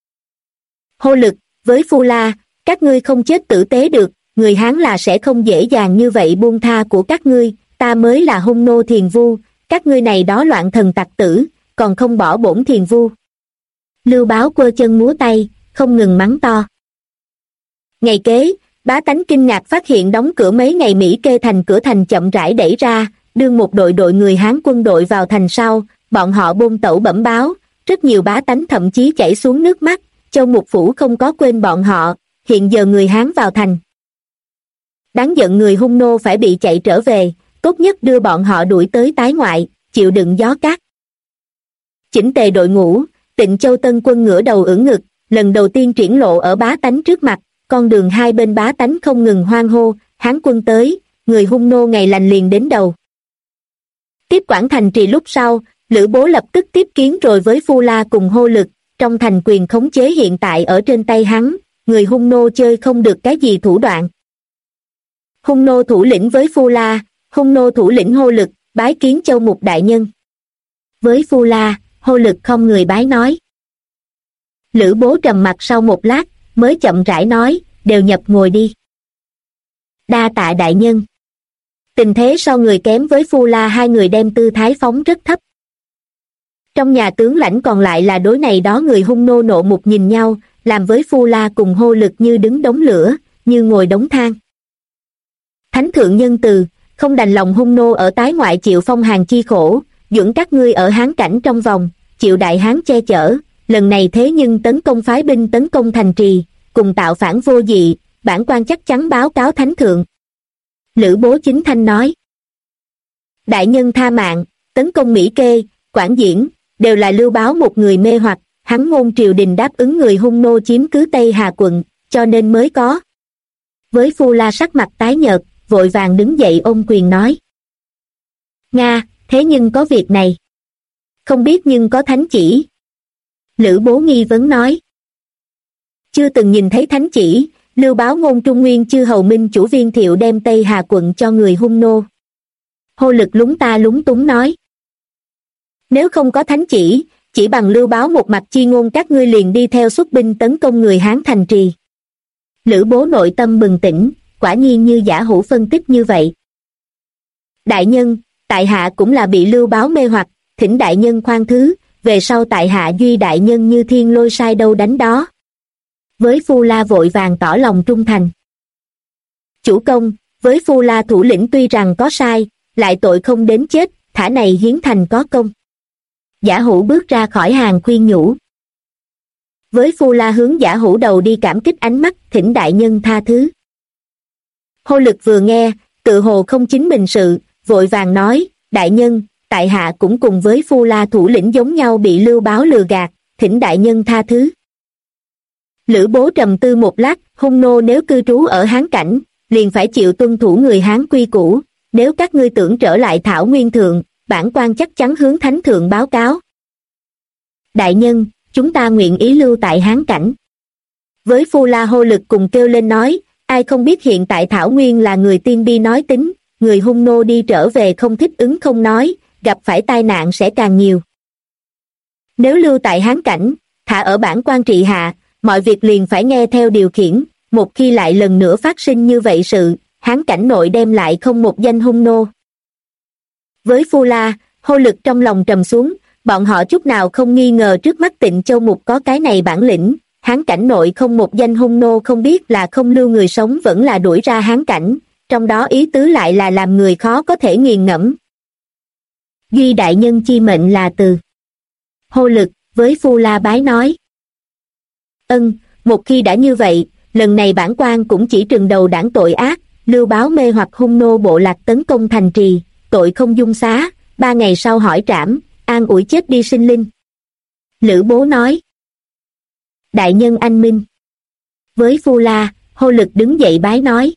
Hô Lực, với Phu La, các ngươi không chết tử tế được, người Hán là sẽ không dễ dàng như vậy buông tha của các ngươi, ta mới là hung nô Thiền Vu, các ngươi này đó loạn thần tặc tử, còn không bỏ bổn Thiền Vu. Lưu Báo quơ chân múa tay, không ngừng mắng to. Ngày kế, bá tánh kinh ngạc phát hiện đóng cửa mấy ngày Mỹ Kê thành cửa thành chậm rãi đẩy ra, đương một đội người Hán quân đội vào thành sau, bọn họ bôn tẩu bẩm báo, rất nhiều bá tánh thậm chí chảy xuống nước mắt, Châu Mục Phủ không có quên bọn họ, hiện giờ người Hán vào thành. Đáng giận người hung nô phải bị chạy trở về, tốt nhất đưa bọn họ đuổi tới tái ngoại, chịu đựng gió cát. Chỉnh tề đội ngũ, Tịnh Châu Tân quân ngửa đầu ưỡn ngực, lần đầu tiên triển lộ ở bá tánh trước mặt, con đường hai bên bá tánh không ngừng hoan hô, Hán quân tới, người hung nô ngày lành liền đến đầu. Tiếp quản thành trì lúc sau, Lữ Bố lập tức tiếp kiến rồi với Phu La cùng Hô Lực, trong thành quyền khống chế hiện tại ở trên tay hắn, người hung nô chơi không được cái gì thủ đoạn. Hung nô thủ lĩnh với Phu La, hung nô thủ lĩnh Hô Lực, bái kiến Châu Mục đại nhân. Với Phu La, Hô Lực không người bái nói. Lữ Bố trầm mặt sau một lát, mới chậm rãi nói, đều nhập ngồi đi. Đa tạ đại nhân. Tình thế so người kém với Phu La hai người đem tư thái phóng rất thấp. Trong nhà tướng lãnh còn lại là đối này đó người hung nô nộ mục nhìn nhau, làm với Phu La cùng Hô Lực như đứng đống lửa, như ngồi đống than. Thánh thượng nhân từ, không đành lòng hung nô ở tái ngoại chịu phong hàn chi khổ, dưỡng các ngươi ở Hán cảnh trong vòng, chịu đại Hán che chở, lần này thế nhưng tấn công phái binh tấn công thành trì, cùng tạo phản vô dị, bản quan chắc chắn báo cáo thánh thượng. Lữ Bố chính thanh nói. Đại nhân tha mạng, tấn công Mỹ Kê, Quảng Diễn, đều là Lưu Báo một người mê hoặc, hắn ngôn triều đình đáp ứng người hung nô chiếm cứ Tây Hà quận, cho nên mới có. Với Phu La sắc mặt tái nhợt, vội vàng đứng dậy ôm quyền nói. Nga, thế nhưng có việc này. Không biết nhưng có thánh chỉ. Lữ Bố nghi vấn nói. Chưa từng nhìn thấy thánh chỉ, Lưu Báo ngôn Trung Nguyên chư hầu minh chủ Viên Thiệu đem Tây Hà quận cho người hung nô. Hô Lực lúng ta lúng túng nói. Nếu không có thánh chỉ bằng Lưu Báo một mặt chi ngôn các ngươi liền đi theo xuất binh tấn công người Hán thành trì. Lữ Bố nội tâm bừng tỉnh, quả nhiên như giả hủ phân tích như vậy. Đại nhân, tại hạ cũng là bị Lưu Báo mê hoặc, thỉnh đại nhân khoan thứ, về sau tại hạ duy đại nhân như thiên lôi sai đâu đánh đó. Với Phu La vội vàng tỏ lòng trung thành. Chủ công, với Phu La thủ lĩnh tuy rằng có sai, lại tội không đến chết, thả này hiến thành có công. Giả hủ bước ra khỏi hàng khuyên nhủ. Với Phu La hướng giả hủ đầu đi cảm kích ánh mắt, thỉnh đại nhân tha thứ. Hô Lực vừa nghe, tự hồ không chính mình sự, vội vàng nói, đại nhân, tại hạ cũng cùng với Phu La thủ lĩnh giống nhau bị Lưu Báo lừa gạt, thỉnh đại nhân tha thứ. Lữ Bố trầm tư một lát, hung nô nếu cư trú ở Hán cảnh, liền phải chịu tuân thủ người Hán quy củ, nếu các ngươi tưởng trở lại Thảo Nguyên Thượng, bản quan chắc chắn hướng Thánh Thượng báo cáo. Đại nhân, chúng ta nguyện ý lưu tại Hán cảnh. Với Phu La Hô Lực cùng kêu lên nói, ai không biết hiện tại Thảo Nguyên là người tiên bi nói tính, người hung nô đi trở về không thích ứng không nói, gặp phải tai nạn sẽ càng nhiều. Nếu lưu tại Hán Cảnh, thả ở bản quan trị hạ, mọi việc liền phải nghe theo điều khiển, một khi lại lần nữa phát sinh như vậy sự, Hán Cảnh nội đem lại không một danh hung nô. Với Phu La, Hô Lực trong lòng trầm xuống, bọn họ chút nào không nghi ngờ trước mắt Tịnh Châu Mục có cái này bản lĩnh, Hán Cảnh nội không một danh hung nô, không biết là không lưu người sống vẫn là đuổi ra Hán Cảnh, trong đó ý tứ lại là làm người khó có thể nghiền ngẫm. Duy đại nhân chi mệnh là từ. Hô Lực với Phu La bái nói. Một khi đã như vậy, lần này bản quan cũng chỉ trừng đầu đảng tội ác, Lưu Báo mê hoặc hung nô bộ lạc tấn công thành trì, tội không dung xá, 3 ngày sau hỏi trảm, an ủi chết đi sinh linh. Lữ Bố nói. Đại nhân anh minh. Với Phu La, Hô Lực đứng dậy bái nói.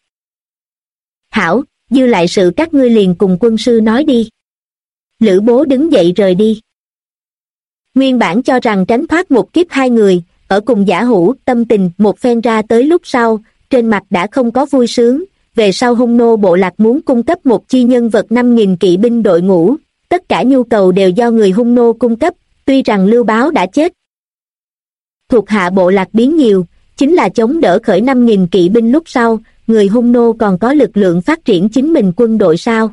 Hảo, dư lại sự các ngươi liền cùng quân sư nói đi. Lữ Bố đứng dậy rời đi. Nguyên bản cho rằng tránh thoát một kiếp hai người, ở cùng Giả Hữu tâm tình một phen ra tới lúc sau, trên mặt đã không có vui sướng, về sau hung nô bộ lạc muốn cung cấp một chi nhân vật 5.000 kỵ binh đội ngũ, tất cả nhu cầu đều do người hung nô cung cấp, tuy rằng Lưu Báo đã chết. Thuộc hạ bộ lạc biến nhiều, chính là chống đỡ khởi 5.000 kỵ binh lúc sau, người hung nô còn có lực lượng phát triển chính mình quân đội sao.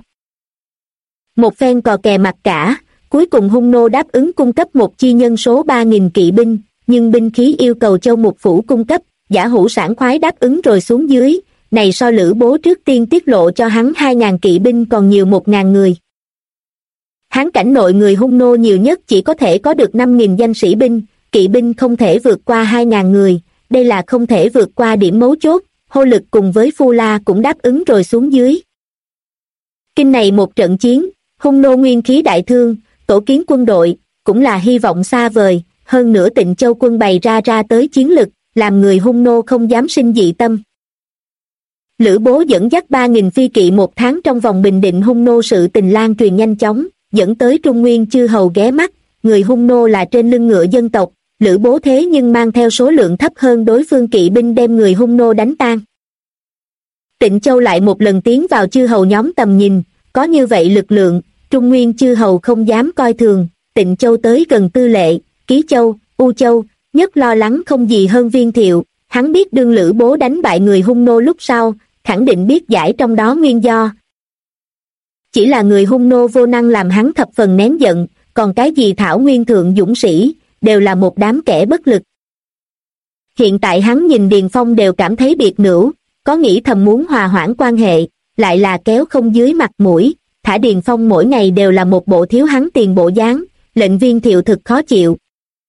Một phen cò kè mặt cả, cuối cùng hung nô đáp ứng cung cấp một chi nhân số 3.000 kỵ binh, nhưng binh khí yêu cầu Châu Mục Phủ cung cấp, Giả Hữu sảng khoái đáp ứng rồi xuống dưới, này so Lữ Bố trước tiên tiết lộ cho hắn 2.000 kỵ binh còn nhiều 1.000 người. Hán Cảnh nội người hung nô nhiều nhất chỉ có thể có được 5.000 danh sĩ binh, kỵ binh không thể vượt qua 2.000 người, đây là không thể vượt qua điểm mấu chốt, Hô Lực cùng với Phu La cũng đáp ứng rồi xuống dưới. Kinh này một trận chiến, hung nô nguyên khí đại thương, tổ kiến quân đội, cũng là hy vọng xa vời, hơn nữa Tịnh Châu quân bày ra tới chiến lực, làm người hung nô không dám sinh dị tâm. Lữ Bố dẫn dắt 3.000 phi kỵ một tháng trong vòng bình định hung nô sự tình lan truyền nhanh chóng, dẫn tới Trung Nguyên chư hầu ghé mắt, người hung nô là trên lưng ngựa dân tộc, Lữ Bố thế nhưng mang theo số lượng thấp hơn đối phương kỵ binh đem người hung nô đánh tan. Tịnh Châu lại một lần tiến vào chư hầu nhóm tầm nhìn, có như vậy lực lượng, Trung Nguyên chư hầu không dám coi thường, Tịnh Châu tới gần Tư Lệ, Ký Châu, U Châu, nhất lo lắng không gì hơn Viên Thiệu, hắn biết đương Lữ Bố đánh bại người hung nô lúc sau, khẳng định biết giải trong đó nguyên do. Chỉ là người hung nô vô năng làm hắn thập phần nén giận, còn cái gì thảo nguyên thượng dũng sĩ, đều là một đám kẻ bất lực. Hiện tại hắn nhìn Điền Phong đều cảm thấy biệt nữ, có nghĩ thầm muốn hòa hoãn quan hệ, lại là kéo không dưới mặt mũi, thả Điền Phong mỗi ngày đều là một bộ thiếu hắn tiền bộ dáng, lệnh Viên Thiệu thực khó chịu.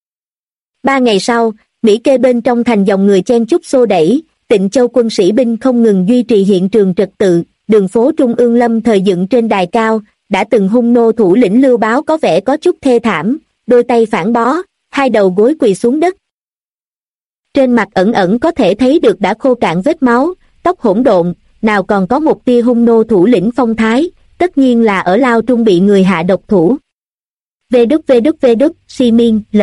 3 ngày sau, Mỹ Kê bên trong thành dòng người chen chúc xô đẩy, Tịnh Châu quân sĩ binh không ngừng duy trì hiện trường trật tự, đường phố Trung ương lâm thời dựng trên đài cao, đã từng hung nô thủ lĩnh Lưu Báo có vẻ có chút thê thảm, đôi tay phản bó, hai đầu gối quỳ xuống đất. Trên mặt ẩn ẩn có thể thấy được đã khô cạn vết máu, tóc hỗn độn, nào còn có một tia hung nô thủ lĩnh phong thái, tất nhiên là ở Lao Trung bị người hạ độc thủ. VWVW, Si Miên, L.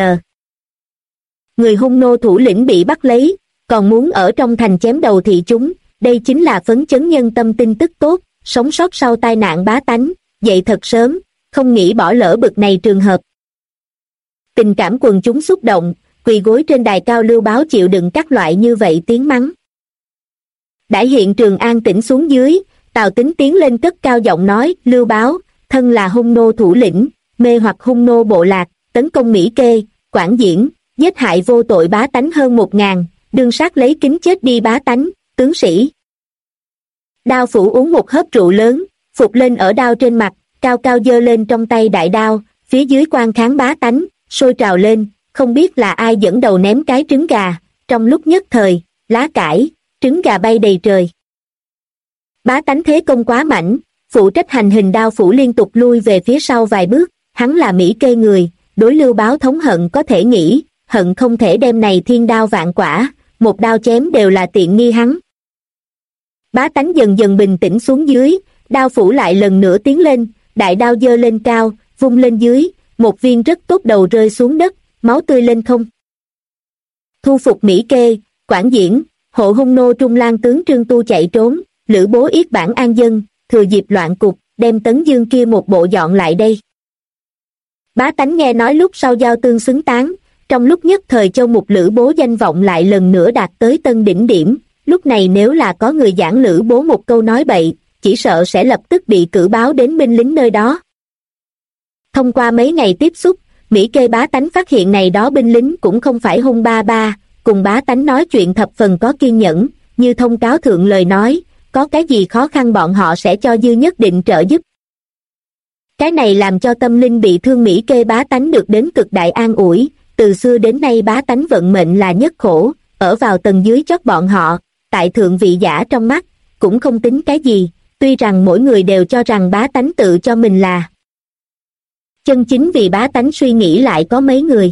Người hung nô thủ lĩnh bị bắt lấy, còn muốn ở trong thành chém đầu thị chúng, đây chính là phấn chấn nhân tâm tin tức tốt, sống sót sau tai nạn bá tánh, dậy thật sớm, không nghĩ bỏ lỡ bực này trường hợp. Tình cảm quần chúng xúc động, quỳ gối trên đài cao Lưu Báo chịu đựng các loại như vậy tiếng mắng. Đã hiện trường an tĩnh xuống dưới, Tào Tín tiến lên cất cao giọng nói, Lưu Báo, thân là hung nô thủ lĩnh, mê hoặc hung nô bộ lạc, tấn công Mỹ Kê, Quảng Diễn, giết hại vô tội bá tánh hơn 1.000, đương sát lấy kính chết đi bá tánh, tướng sĩ. Đao Phủ uống một hớp rượu lớn, phục lên ở đao trên mặt, cao cao giơ lên trong tay đại đao, phía dưới quan kháng bá tánh, sôi trào lên, không biết là ai dẫn đầu ném cái trứng gà, trong lúc nhất thời, lá cải, trứng gà bay đầy trời. Bá tánh thế công quá mạnh, phụ trách hành hình Đao Phủ liên tục lui về phía sau vài bước, hắn là Mỹ Kê người, đối Lưu Báo thống hận có thể nghĩ, hận không thể đem này thiên đao vạn quả, một đao chém đều là tiện nghi hắn. Bá tánh dần dần bình tĩnh xuống dưới, Đao Phủ lại lần nữa tiến lên, đại đao giơ lên cao, vung lên dưới, một viên rất tốt đầu rơi xuống đất, máu tươi lên không. Thu phục Mỹ Kê, Quảng Diễn, hộ hung nô Trung Lang tướng Trương Tu chạy trốn, Lữ Bố yết bản an dân, thừa dịp loạn cục, đem Tấn Dương kia một bộ dọn lại đây. Bá tánh nghe nói lúc sau giao tương xứng tán, trong lúc nhất thời Châu Mục Lữ Bố danh vọng lại lần nữa đạt tới tân đỉnh điểm, lúc này nếu là có người giảng Lữ Bố một câu nói bậy, chỉ sợ sẽ lập tức bị cử báo đến binh lính nơi đó. Thông qua mấy ngày tiếp xúc, Mỹ Kê bá tánh phát hiện này đó binh lính cũng không phải hung ba ba, cùng bá tánh nói chuyện thập phần có kiên nhẫn, như thông cáo thượng lời nói, có cái gì khó khăn bọn họ sẽ cho dư nhất định trợ giúp. Cái này làm cho tâm linh bị thương Mỹ Kê bá tánh được đến cực đại an ủi, từ xưa đến nay bá tánh vận mệnh là nhất khổ, ở vào tầng dưới chót bọn họ, tại thượng vị giả trong mắt, cũng không tính cái gì, tuy rằng mỗi người đều cho rằng bá tánh tự cho mình là chân chính vì bá tánh suy nghĩ lại có mấy người.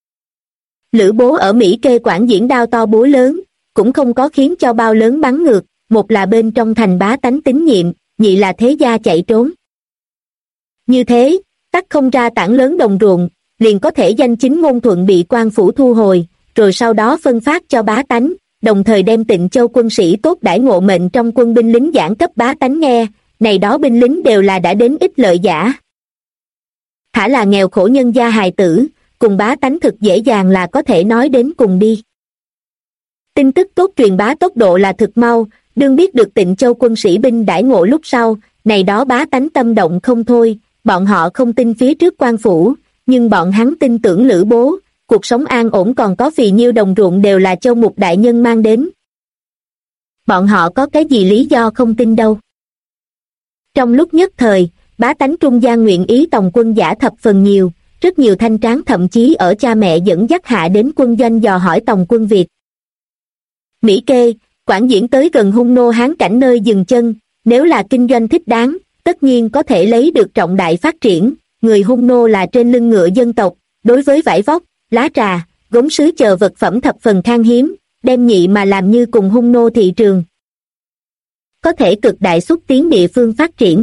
Lữ Bố ở Mỹ Kê quảng diễn đao to búa lớn, cũng không có khiến cho bao lớn bắn ngược, một là bên trong thành bá tánh tín nhiệm, nhị là thế gia chạy trốn. Như thế, tắt không ra tảng lớn đồng ruộng, liền có thể danh chính ngôn thuận bị quan phủ thu hồi, rồi sau đó phân phát cho bá tánh, đồng thời đem Tịnh Châu quân sĩ tốt đãi ngộ mệnh trong quân binh lính giảng cấp bá tánh nghe, này đó binh lính đều là đã đến ích lợi giả. Thả là nghèo khổ nhân gia hài tử, cùng bá tánh thực dễ dàng là có thể nói đến cùng đi. Tin tức tốt truyền bá tốc độ là thực mau, đương biết được Tịnh Châu quân sĩ binh đãi ngộ lúc sau, này đó bá tánh tâm động không thôi, bọn họ không tin phía trước quan phủ, nhưng bọn hắn tin tưởng Lữ Bố, cuộc sống an ổn còn có vì nhiêu đồng ruộng đều là Châu Mục đại nhân mang đến. Bọn họ có cái gì lý do không tin đâu. Trong lúc nhất thời, bá tánh trung gian nguyện ý tòng quân giả thập phần nhiều, rất nhiều thanh tráng thậm chí ở cha mẹ dẫn dắt hạ đến quân doanh dò hỏi tòng quân việc. Mỹ Kê, quảng diễn tới gần hung nô Hán cảnh nơi dừng chân, nếu là kinh doanh thích đáng, tất nhiên có thể lấy được trọng đại phát triển, người hung nô là trên lưng ngựa dân tộc, đối với vải vóc, lá trà, gốm sứ chờ vật phẩm thập phần khan hiếm, đem nhị mà làm như cùng hung nô thị trường. Có thể cực đại xúc tiến địa phương phát triển.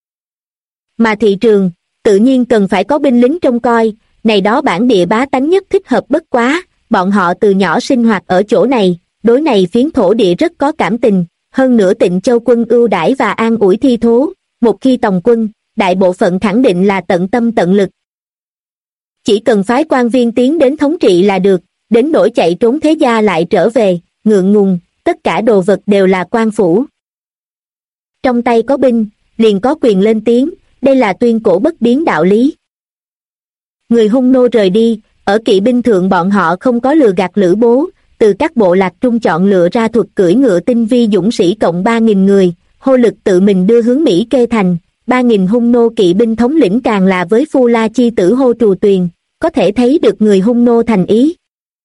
Mà thị trường, tự nhiên cần phải có binh lính trông coi, này đó bản địa bá tánh nhất thích hợp bất quá, bọn họ từ nhỏ sinh hoạt ở chỗ này, đối này phiến thổ địa rất có cảm tình, hơn nữa Tịnh Châu quân ưu đãi và an ủi thi thố, một khi tòng quân, đại bộ phận khẳng định là tận tâm tận lực. Chỉ cần phái quan viên tiến đến thống trị là được, đến nỗi chạy trốn thế gia lại trở về, ngượng ngùng, tất cả đồ vật đều là quan phủ. Trong tay có binh, liền có quyền lên tiếng, đây là tuyên cổ bất biến đạo lý. Người hung nô rời đi, ở kỵ binh thượng bọn họ không có lừa gạt Lữ Bố, từ các bộ lạc trung chọn lựa ra thuật cưỡi ngựa tinh vi dũng sĩ cộng 3.000 người, Hô Lực tự mình đưa hướng Mỹ Kê thành, 3.000 hung nô kỵ binh thống lĩnh càng là với Phu La chi tử Hô Trù Tuyền, có thể thấy được người hung nô thành ý.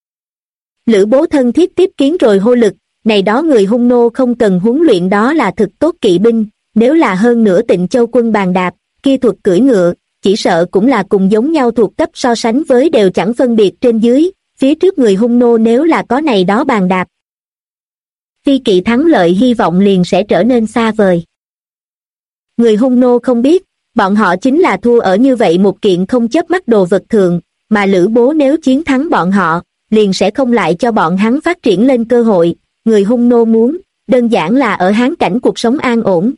Lữ Bố thân thiết tiếp kiến rồi Hô Lực, này đó người hung nô không cần huấn luyện đó là thực tốt kỵ binh, nếu là hơn nữa Tịnh Châu quân bàn đạp, kia thuật cưỡi ngựa, chỉ sợ cũng là cùng giống nhau thuộc cấp so sánh với đều chẳng phân biệt trên dưới, phía trước người hung nô nếu là có này đó bàn đạp. Phi kỵ thắng lợi hy vọng liền sẽ trở nên xa vời. Người hung nô không biết, bọn họ chính là thua ở như vậy một kiện không chớp mắt đồ vật thượng, mà Lữ Bố nếu chiến thắng bọn họ, liền sẽ không lại cho bọn hắn phát triển lên cơ hội, người hung nô muốn, đơn giản là ở Hán cảnh cuộc sống an ổn.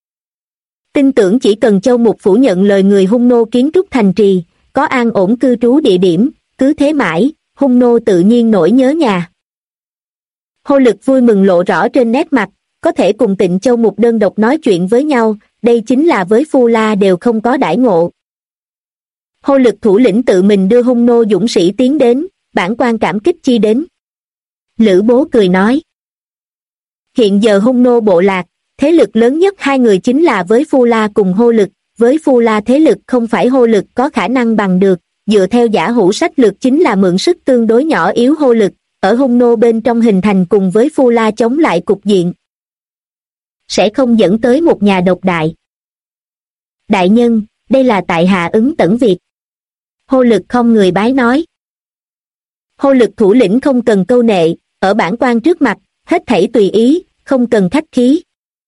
Tin tưởng chỉ cần Châu Mục phủ nhận lời người hung nô kiến trúc thành trì, có an ổn cư trú địa điểm, cứ thế mãi, hung nô tự nhiên nỗi nhớ nhà. Hô Lực vui mừng lộ rõ trên nét mặt, có thể cùng Tịnh Châu Mục đơn độc nói chuyện với nhau, đây chính là với Phu La đều không có đãi ngộ. Hô Lực thủ lĩnh tự mình đưa hung nô dũng sĩ tiến đến, bản quan cảm kích chi đến. Lữ Bố cười nói. Hiện giờ hung nô bộ lạc, thế lực lớn nhất hai người chính là với Phu La cùng Hô Lực, với Phu La thế lực không phải Hô Lực có khả năng bằng được, dựa theo giả hữu sách lược chính là mượn sức tương đối nhỏ yếu Hô Lực, ở hung nô bên trong hình thành cùng với Phu La chống lại cục diện. Sẽ không dẫn tới một nhà độc đại. Đại nhân, đây là tại hạ ứng tẩn việc. Hô Lực không người bái nói. Hô Lực thủ lĩnh không cần câu nệ, ở bản quan trước mặt, hết thảy tùy ý, không cần khách khí.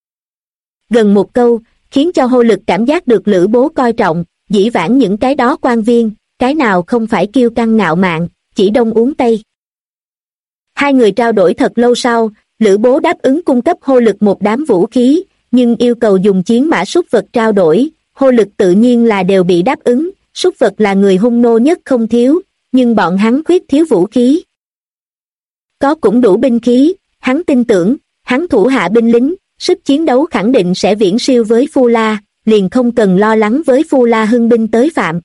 Gần một câu, khiến cho Hô Lực cảm giác được Lữ Bố coi trọng, dĩ vãng những cái đó quan viên, cái nào không phải kiêu căng ngạo mạn, chỉ đông uống tây. Hai người trao đổi thật lâu sau, Lữ Bố đáp ứng cung cấp Hô Lực một đám vũ khí, nhưng yêu cầu dùng chiến mã súc vật trao đổi, Hô Lực tự nhiên là đều bị đáp ứng, súc vật là người hung nô nhất không thiếu, nhưng bọn hắn khuyết thiếu vũ khí. Có cũng đủ binh khí, hắn tin tưởng, hắn thủ hạ binh lính, sức chiến đấu khẳng định sẽ viễn siêu với Phu La, liền không cần lo lắng với Phu La hưng binh tới phạm.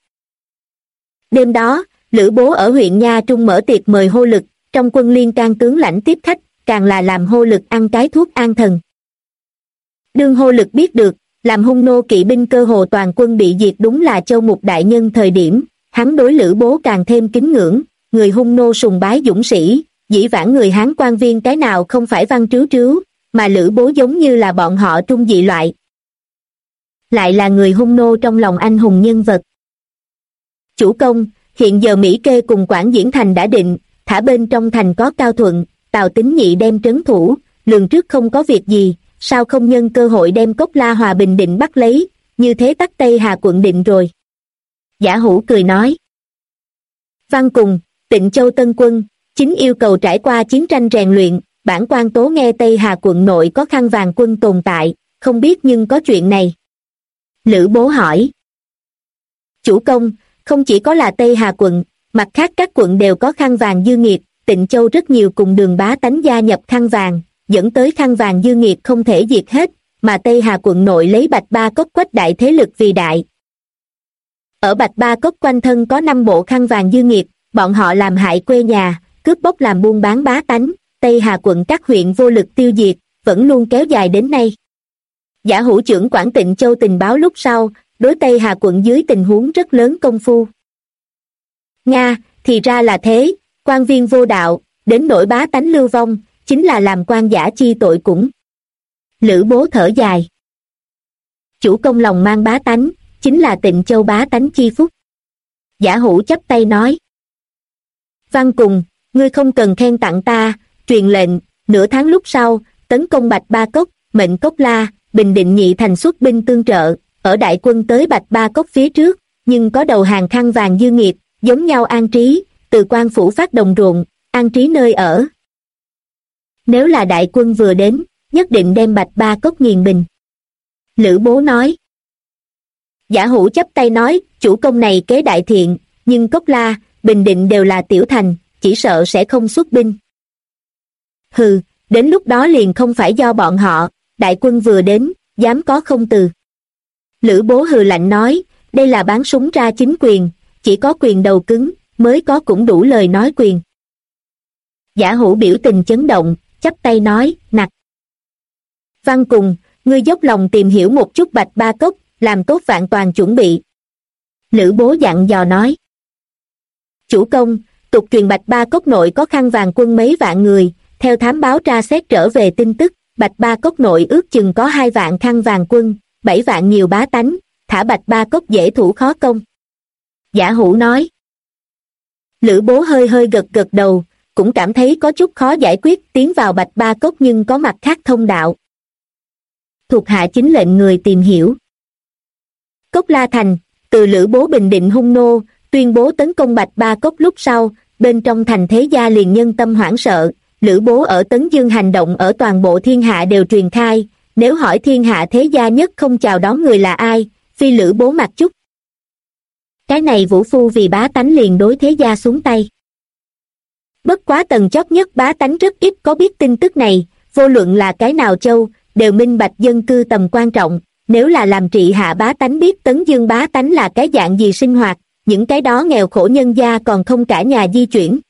Đêm đó, Lữ Bố ở huyện Nha Trung mở tiệc mời Hô Lực, trong quân liên can tướng lãnh tiếp khách, càng là làm Hô Lực ăn cái thuốc an thần. Đương Hô Lực biết được, làm hung nô kỵ binh cơ hồ toàn quân bị diệt đúng là Châu Mục đại nhân thời điểm, hắn đối Lữ Bố càng thêm kính ngưỡng, người hung nô sùng bái dũng sĩ, dĩ vãng người Hán quan viên cái nào không phải văn trứu trứu, mà Lữ Bố giống như là bọn họ trung dị loại. Lại là người hung nô trong lòng anh hùng nhân vật. Chủ công, hiện giờ Mỹ Kê cùng Quảng Diễn Thành đã định, thả bên trong thành có Cao Thuận, Tào Tín Nhị đem trấn thủ, lường trước không có việc gì, sao không nhân cơ hội đem Cốc La hòa bình định bắt lấy, như thế tắc Tây Hà quận định rồi. Giả Hữu cười nói. Văn cùng, Tịnh Châu Tân Quân, chính yêu cầu trải qua chiến tranh rèn luyện, bản quan tố nghe Tây Hà quận nội có khăn vàng quân tồn tại, không biết nhưng có chuyện này. Lữ Bố hỏi. Chủ công, không chỉ có là Tây Hà quận, mặt khác các quận đều có khăn vàng dư nghiệt, Tịnh Châu rất nhiều cùng đường bá tánh gia nhập khăn vàng, dẫn tới khăn vàng dư nghiệt không thể diệt hết, mà Tây Hà quận nội lấy Bạch Ba Cốc quách đại thế lực vì đại. Ở Bạch Ba Cốc quanh thân có 5 bộ khăn vàng dư nghiệt, bọn họ làm hại quê nhà, cướp bóc làm buôn bán bá tánh, Tây Hà quận các huyện vô lực tiêu diệt, vẫn luôn kéo dài đến nay. Giả Hữu trưởng quản Tịnh Châu tình báo lúc sau, đối Tây Hà quận dưới tình huống rất lớn công phu. Nga, thì ra là thế, quan viên vô đạo, đến nỗi bá tánh lưu vong, chính là làm quan giả chi tội cũng. Lữ Bố thở dài. Chủ công lòng mang bá tánh, chính là Tịnh Châu bá tánh chi phúc. Giả Hữu chắp tay nói. Văn cùng, ngươi không cần khen tặng ta, truyền lệnh, nửa tháng lúc sau, tấn công Bạch Ba Cốc, mệnh Cốc La, bình định Nhị Thành xuất binh tương trợ, ở đại quân tới Bạch Ba Cốc phía trước, nhưng có đầu hàng khăn vàng dư nghiệt, giống nhau an trí, từ quan phủ phát đồng ruộng, an trí nơi ở. Nếu là đại quân vừa đến, nhất định đem Bạch Ba Cốc nghiền bình. Lữ Bố nói. Giả Hữu chắp tay nói, chủ công này kế đại thiện, nhưng Cốc La, Bình Định đều là tiểu thành, chỉ sợ sẽ không xuất binh. Hừ, đến lúc đó liền không phải do bọn họ, đại quân vừa đến, dám có không từ. Lữ Bố hừ lạnh nói, đây là bán súng ra chính quyền, chỉ có quyền đầu cứng, mới có cũng đủ lời nói quyền. Giả Hữu biểu tình chấn động, chắp tay nói, nặc. Văn cùng, ngươi dốc lòng tìm hiểu một chút Bạch Ba Cốc, làm tốt vạn toàn chuẩn bị. Lữ Bố dặn dò nói. Chủ công, tục truyền Bạch Ba Cốc nội có khăn vàng quân mấy vạn người, theo thám báo tra xét trở về tin tức, Bạch Ba Cốc nội ước chừng có 2 vạn khăn vàng quân, 7 vạn nhiều bá tánh, thả Bạch Ba Cốc dễ thủ khó công. Giả Hữu nói. Lữ Bố hơi hơi gật gật đầu, cũng cảm thấy có chút khó giải quyết tiến vào Bạch Ba Cốc nhưng có mặt khác thông đạo. Thuộc hạ chính lệnh người tìm hiểu. Cốc La Thành, từ Lữ Bố bình định hung nô, tuyên bố tấn công Bạch Ba Cốc lúc sau, bên trong thành thế gia liền nhân tâm hoảng sợ, Lữ Bố ở Tấn Dương hành động ở toàn bộ thiên hạ đều truyền khai, nếu hỏi thiên hạ thế gia nhất không chào đón người là ai, phi Lữ Bố mặc chút. Cái này vũ phu vì bá tánh liền đối thế gia xuống tay. Bất quá tầng chót nhất bá tánh rất ít có biết tin tức này, vô luận là cái nào châu, đều minh bạch dân cư tầm quan trọng, nếu là làm trị hạ bá tánh biết Tấn Dương bá tánh là cái dạng gì sinh hoạt, những cái đó nghèo khổ nhân gia còn không cả nhà di chuyển.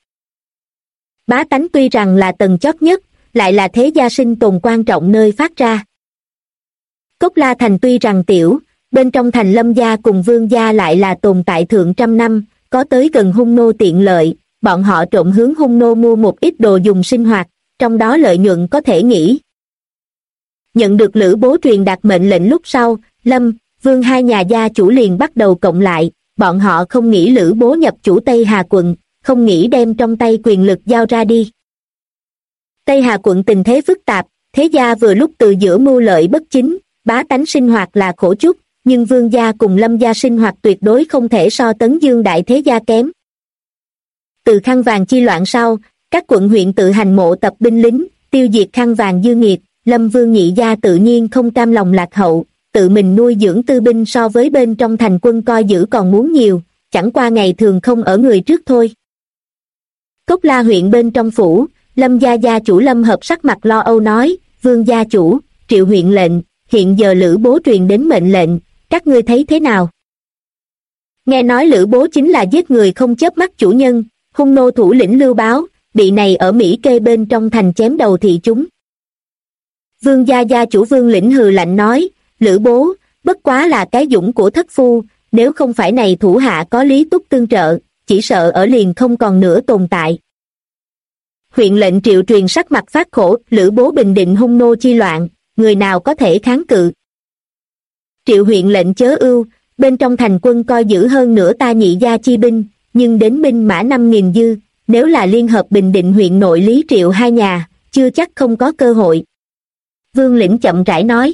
Bá tánh tuy rằng là tầng chót nhất, lại là thế gia sinh tồn quan trọng nơi phát ra. Cốc La Thành tuy rằng tiểu, bên trong thành Lâm gia cùng Vương gia lại là tồn tại thượng trăm năm, có tới gần hung nô tiện lợi, bọn họ trộm hướng hung nô mua một ít đồ dùng sinh hoạt, trong đó lợi nhuận có thể nghĩ. Nhận được Lữ Bố truyền đạt mệnh lệnh lúc sau, Lâm, Vương hai nhà gia chủ liền bắt đầu cộng lại, bọn họ không nghĩ Lữ Bố nhập chủ Tây Hà quận, không nghĩ đem trong tay quyền lực giao ra đi. Tây Hà quận tình thế phức tạp, thế gia vừa lúc từ giữa mưu lợi bất chính, bá tánh sinh hoạt là khổ chút, nhưng Vương gia cùng Lâm gia sinh hoạt tuyệt đối không thể so Tấn Dương đại thế gia kém. Từ khăn vàng chi loạn sau, các quận huyện tự hành mộ tập binh lính, tiêu diệt khăn vàng dư nghiệt, Lâm Vương nhị gia tự nhiên không cam lòng lạc hậu, tự mình nuôi dưỡng tư binh so với bên trong thành quân coi giữ còn muốn nhiều, chẳng qua ngày thường không ở người trước thôi. Cốc La huyện bên trong phủ, Lâm gia gia chủ Lâm Hợp sắc mặt lo âu nói, Vương gia chủ, Triệu huyện lệnh, hiện giờ Lữ bố truyền đến mệnh lệnh, các ngươi thấy thế nào? Nghe nói Lữ bố chính là giết người không chớp mắt chủ nhân, hung nô thủ lĩnh Lưu Báo, bị này ở Mỹ Kê bên trong thành chém đầu thị chúng. Vương gia gia chủ Vương Lĩnh hừ lạnh nói, Lữ bố, bất quá là cái dũng của thất phu, nếu không phải này thủ hạ có Lý Túc tương trợ, chỉ sợ ở liền không còn nữa tồn tại. Huyện lệnh Triệu Truyền sắc mặt phát khổ, Lữ bố bình định hung nô chi loạn, người nào có thể kháng cự? Triệu huyện lệnh chớ ưu, bên trong thành quân coi giữ hơn nửa ta nhị gia chi binh, nhưng đến binh mã 5.000 dư, nếu là liên hợp bình định huyện nội Lý Triệu hai nhà, chưa chắc không có cơ hội. Vương Lĩnh chậm rãi nói.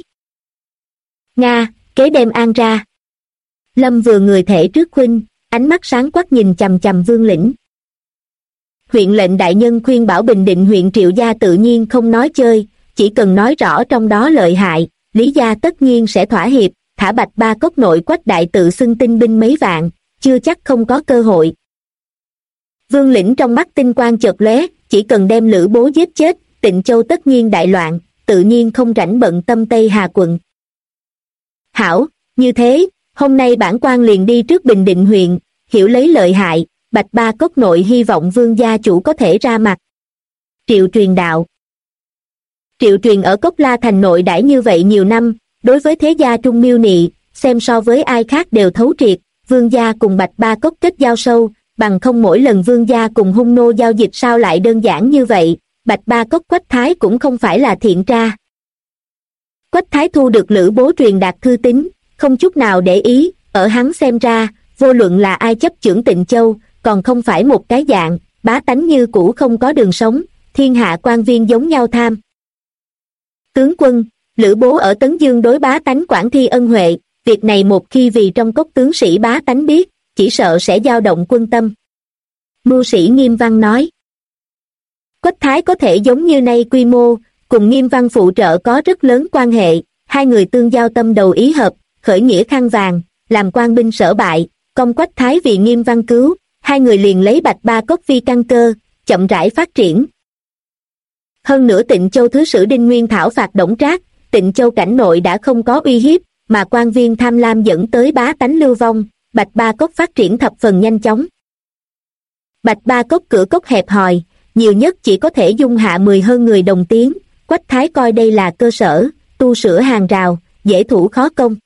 Nga, kế đem an ra. Lâm vừa người thể trước khuynh, ánh mắt sáng quắc nhìn chằm chằm Vương Lĩnh. Huyện lệnh đại nhân khuyên bảo bình định huyện Triệu gia tự nhiên không nói chơi, chỉ cần nói rõ trong đó lợi hại, Lý gia tất nhiên sẽ thỏa hiệp, thả Bạch Ba Cốc nội Quách đại tự xưng tinh binh mấy vạn, chưa chắc không có cơ hội. Vương Lĩnh trong mắt tinh quang chợt lóe, chỉ cần đem Lữ bố giết chết, Tịnh Châu tất nhiên đại loạn, tự nhiên không rảnh bận tâm Tây Hà quận. Hảo, như thế, hôm nay bản quan liền đi trước bình định huyện, hiểu lấy lợi hại, Bạch Ba Cốc nội hy vọng Vương gia chủ có thể ra mặt. Triệu Truyền đạo. Triệu Truyền ở Cốc La thành nội đãi như vậy nhiều năm, đối với thế gia trung miêu nị, xem so với ai khác đều thấu triệt, Vương gia cùng Bạch Ba Cốc kết giao sâu, bằng không mỗi lần Vương gia cùng hung nô giao dịch sao lại đơn giản như vậy, Bạch Ba Cốc Quách Thái cũng không phải là thiện tra. Quách Thái thu được Lữ bố truyền đạt thư tín, không chút nào để ý, ở hắn xem ra, vô luận là ai chấp chưởng Tịnh Châu, còn không phải một cái dạng, bá tánh như cũ không có đường sống, thiên hạ quan viên giống nhau tham. Tướng quân, Lữ bố ở Tấn Dương đối bá tánh quản thi ân huệ, việc này một khi vì trong cốc tướng sĩ bá tánh biết, chỉ sợ sẽ dao động quân tâm. Mưu sĩ Nghiêm Văn nói. Quách Thái có thể giống như nay quy mô, cùng Nghiêm Văn phụ trợ có rất lớn quan hệ, hai người tương giao tâm đầu ý hợp, khởi nghĩa khăn vàng, làm quan binh sở bại, công Quách Thái vì Nghiêm Văn cứu, hai người liền lấy Bạch Ba Cốc vi căn cơ, chậm rãi phát triển. Hơn nữa Tịnh Châu thứ sử Đinh Nguyên thảo phạt Đổng Trác, Tịnh Châu cảnh nội đã không có uy hiếp, mà quan viên tham lam dẫn tới bá tánh lưu vong, Bạch Ba Cốc phát triển thập phần nhanh chóng. Bạch Ba Cốc cửa cốc hẹp hòi, nhiều nhất chỉ có thể dung hạ 10 hơn người đồng tiến, Quách Thái coi đây là cơ sở, tu sửa hàng rào, dễ thủ khó công.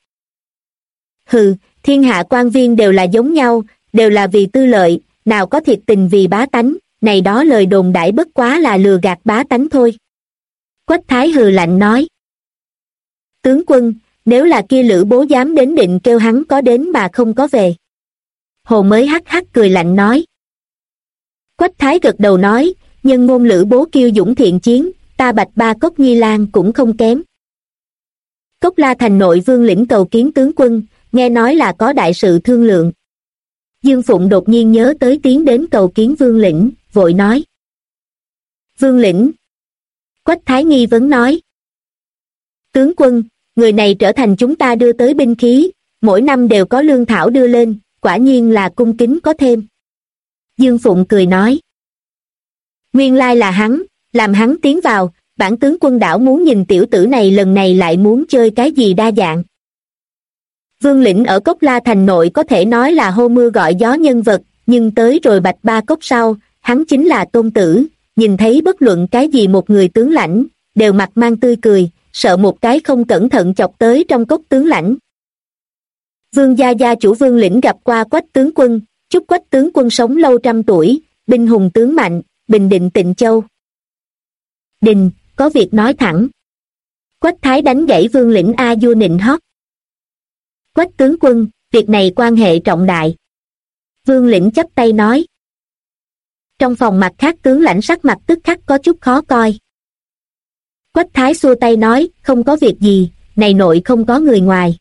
Hừ, thiên hạ quan viên đều là giống nhau, đều là vì tư lợi, nào có thiệt tình vì bá tánh, này đó lời đồn đãi bất quá là lừa gạt bá tánh thôi. Quách Thái hừ lạnh nói. Tướng quân, nếu là kia Lữ bố dám đến định kêu hắn có đến mà không có về. Hồ mới hắc hắc cười lạnh nói. Quách Thái gật đầu nói, nhân ngôn Lữ bố kiêu dũng thiện chiến, ta Bạch Ba Cốc Nhi Lan cũng không kém. Cốc La thành nội Vương Lĩnh cầu kiến tướng quân, nghe nói là có đại sự thương lượng. Dương Phụng đột nhiên nhớ tới tiến đến cầu kiến Vương Lĩnh, vội nói. Vương Lĩnh. Quách Thái nghi vấn nói. Tướng quân, người này trở thành chúng ta đưa tới binh khí, mỗi năm đều có lương thảo đưa lên, quả nhiên là cung kính có thêm. Dương Phụng cười nói. Nguyên lai là hắn, làm hắn tiến vào, bản tướng quân đảo muốn nhìn tiểu tử này lần này lại muốn chơi cái gì đa dạng. Vương Lĩnh ở Cốc La thành nội có thể nói là hô mưa gọi gió nhân vật, nhưng tới rồi Bạch Ba Cốc sau, hắn chính là tôn tử, nhìn thấy bất luận cái gì một người tướng lãnh, đều mặt mang tươi cười, sợ một cái không cẩn thận chọc tới trong cốc tướng lãnh. Vương gia gia chủ Vương Lĩnh gặp qua Quách tướng quân, chúc Quách tướng quân sống lâu trăm tuổi, binh hùng tướng mạnh, bình định Tịnh Châu. Đình, có việc nói thẳng. Quách Thái đánh gãy Vương Lĩnh a vua nịnh hót. Quách tướng quân, việc này quan hệ trọng đại. Vương Lĩnh chắp tay nói. Trong phòng mặt khác tướng lãnh sắc mặt tức khắc có chút khó coi. Quách Thái xua tay nói, không có việc gì, này nội không có người ngoài.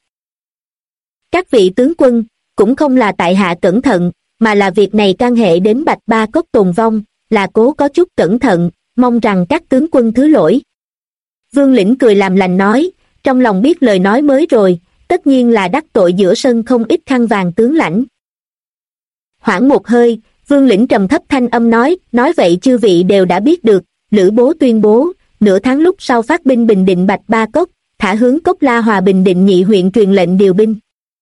Các vị tướng quân, cũng không là tại hạ cẩn thận, mà là việc này can hệ đến Bạch Ba Cốc tồn vong, là cố có chút cẩn thận, mong rằng các tướng quân thứ lỗi. Vương Lĩnh cười làm lành nói, trong lòng biết lời nói mới rồi, tất nhiên là đắc tội giữa sân không ít khăn vàng tướng lãnh. hoãn một hơi, Vương Lĩnh trầm thấp thanh âm nói vậy chư vị đều đã biết được, Lữ Bố tuyên bố, nửa tháng lúc sau phát binh bình định Bạch Ba Cốc, thả hướng Cốc La Hòa bình định nhị huyện truyền lệnh điều binh.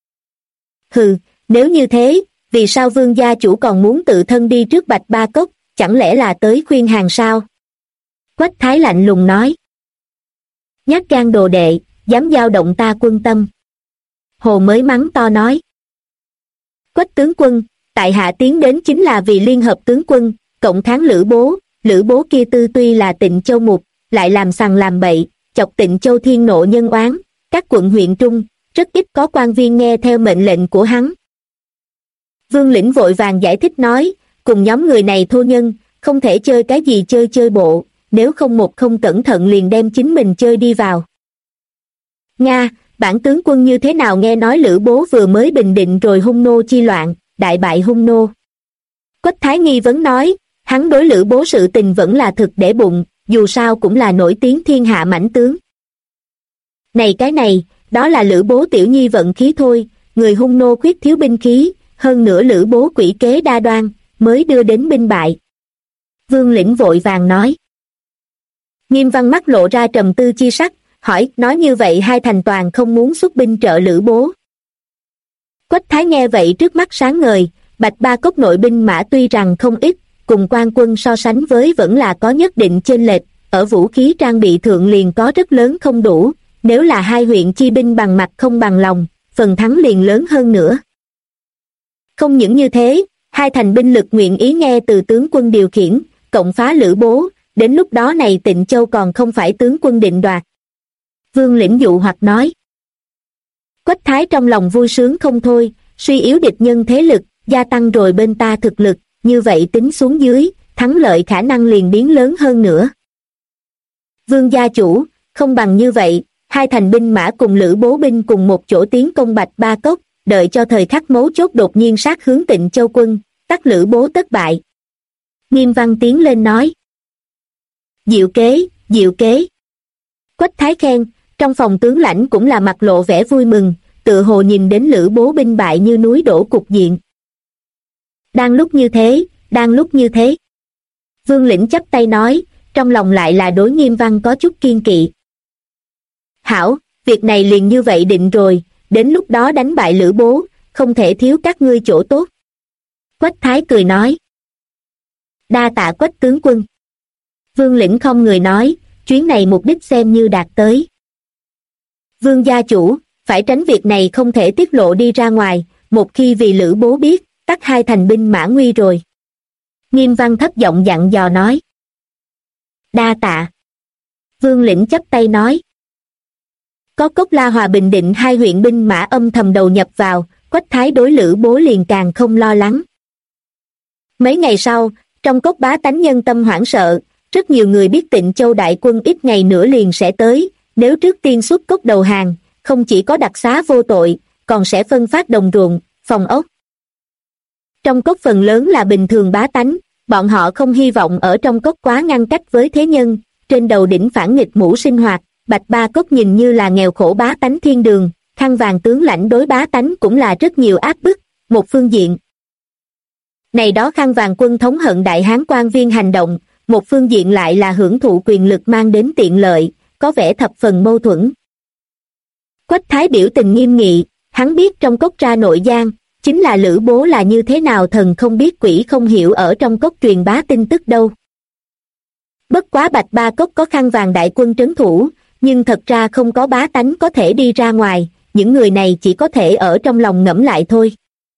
Hừ, nếu như thế, vì sao Vương gia chủ còn muốn tự thân đi trước Bạch Ba Cốc, chẳng lẽ là tới khuyên hàng sao? Quách Thái lạnh lùng nói. Nhát gan đồ đệ, dám dao động ta quân tâm. Hồ mới mắng to nói. Quách tướng quân, tại hạ tiến đến chính là vì liên hợp tướng quân, cộng kháng Lữ Bố kia tư tuy là Tịnh Châu mục, lại làm sằng làm bậy, chọc Tịnh Châu thiên nộ nhân oán, các quận huyện trung, rất ít có quan viên nghe theo mệnh lệnh của hắn. Vương Lĩnh vội vàng giải thích nói, cùng nhóm người này thô nhân, không thể chơi cái gì chơi bộ, nếu không cẩn thận liền đem chính mình chơi đi vào. Nga, bản tướng quân như thế nào nghe nói Lữ Bố vừa mới bình định rồi Hung nô chi loạn, đại bại Hung nô. Quách Thái nghi vấn nói, hắn đối Lữ Bố sự tình vẫn là thực để bụng, dù sao cũng là nổi tiếng thiên hạ mãnh tướng. Cái này, đó là Lữ Bố tiểu nhi vận khí thôi, người Hung nô khuyết thiếu binh khí, hơn nữa Lữ Bố quỷ kế đa đoan, mới đưa đến binh bại. Vương Lĩnh vội vàng nói. Nghiêm Văn mắt lộ ra trầm tư chi sắc, hỏi, nói như vậy hai thành toàn không muốn xuất binh trợ Lữ Bố. Quách Thái nghe vậy trước mắt sáng ngời, Bạch Ba Cốc nội binh mã tuy rằng không ít, cùng quan quân so sánh với vẫn là có nhất định chênh lệch, ở vũ khí trang bị thượng liền có rất lớn không đủ, nếu là hai huyện chi binh bằng mặt không bằng lòng, phần thắng liền lớn hơn nữa. Không những như thế, hai thành binh lực nguyện ý nghe từ tướng quân điều khiển, cộng phá Lữ Bố, đến lúc đó này Tịnh Châu còn không phải tướng quân định đoạt. Vương Lĩnh dụ hoặc nói. Quách Thái trong lòng vui sướng không thôi, suy yếu địch nhân thế lực, gia tăng rồi bên ta thực lực, như vậy tính xuống dưới, thắng lợi khả năng liền biến lớn hơn nữa. Vương gia chủ, không bằng như vậy, hai thành binh mã cùng Lữ Bố binh cùng một chỗ tiến công Bạch Ba Cốc, đợi cho thời khắc mấu chốt đột nhiên sát hướng Tịnh Châu quân, tắc Lữ Bố tất bại. Nghiêm Văn tiến lên nói. Diệu kế, diệu kế. Quách Thái khen, trong phòng tướng lãnh cũng là mặt lộ vẻ vui mừng, tự hồ nhìn đến Lữ Bố binh bại như núi đổ cục diện. Đang lúc như thế. Vương Lĩnh chắp tay nói, trong lòng lại là đối Nghiêm Văn có chút kiên kỵ. Hảo, việc này liền như vậy định rồi, đến lúc đó đánh bại Lữ Bố, không thể thiếu các ngươi chỗ tốt. Quách Thái cười nói. Đa tạ Quách tướng quân. Vương Lĩnh không người nói, chuyến này mục đích xem như đạt tới. Vương gia chủ, phải tránh việc này không thể tiết lộ đi ra ngoài, một khi vì Lữ Bố biết, tắc hai thành binh mã nguy rồi. Nghiêm Văn thấp giọng dặn dò nói. Đa tạ. Vương Lĩnh chắp tay nói. Có Cốc La Hòa bình định hai huyện binh mã âm thầm đầu nhập vào, Quách Thái đối Lữ Bố liền càng không lo lắng. Mấy ngày sau, trong Cốc bá tánh nhân tâm hoảng sợ, rất nhiều người biết Tịnh Châu đại quân ít ngày nữa liền sẽ tới, nếu trước tiên xuất Cốc đầu hàng, không chỉ có đặc xá vô tội, còn sẽ phân phát đồng ruộng, phòng ốc. Trong Cốc phần lớn là bình thường bá tánh, bọn họ không hy vọng ở trong Cốc quá ngăn cách với thế nhân, trên đầu đỉnh phản nghịch mũ sinh hoạt, Bạch Ba Cốc nhìn như là nghèo khổ bá tánh thiên đường, khăn vàng tướng lãnh đối bá tánh cũng là rất nhiều áp bức, một phương diện. Này đó khăn vàng quân thống hận đại hán quan viên hành động, một phương diện lại là hưởng thụ quyền lực mang đến tiện lợi, có vẻ thập phần mâu thuẫn. Quách Thái biểu tình nghiêm nghị, hắn biết trong Cốc ra nội gian, chính là Lữ Bố là như thế nào thần không biết quỷ không hiểu ở trong Cốc truyền bá tin tức đâu. Bất quá Bạch Ba Cốc có khăn vàng đại quân trấn thủ, nhưng thật ra không có bá tánh có thể đi ra ngoài, những người này chỉ có thể ở trong lòng ngẫm lại thôi.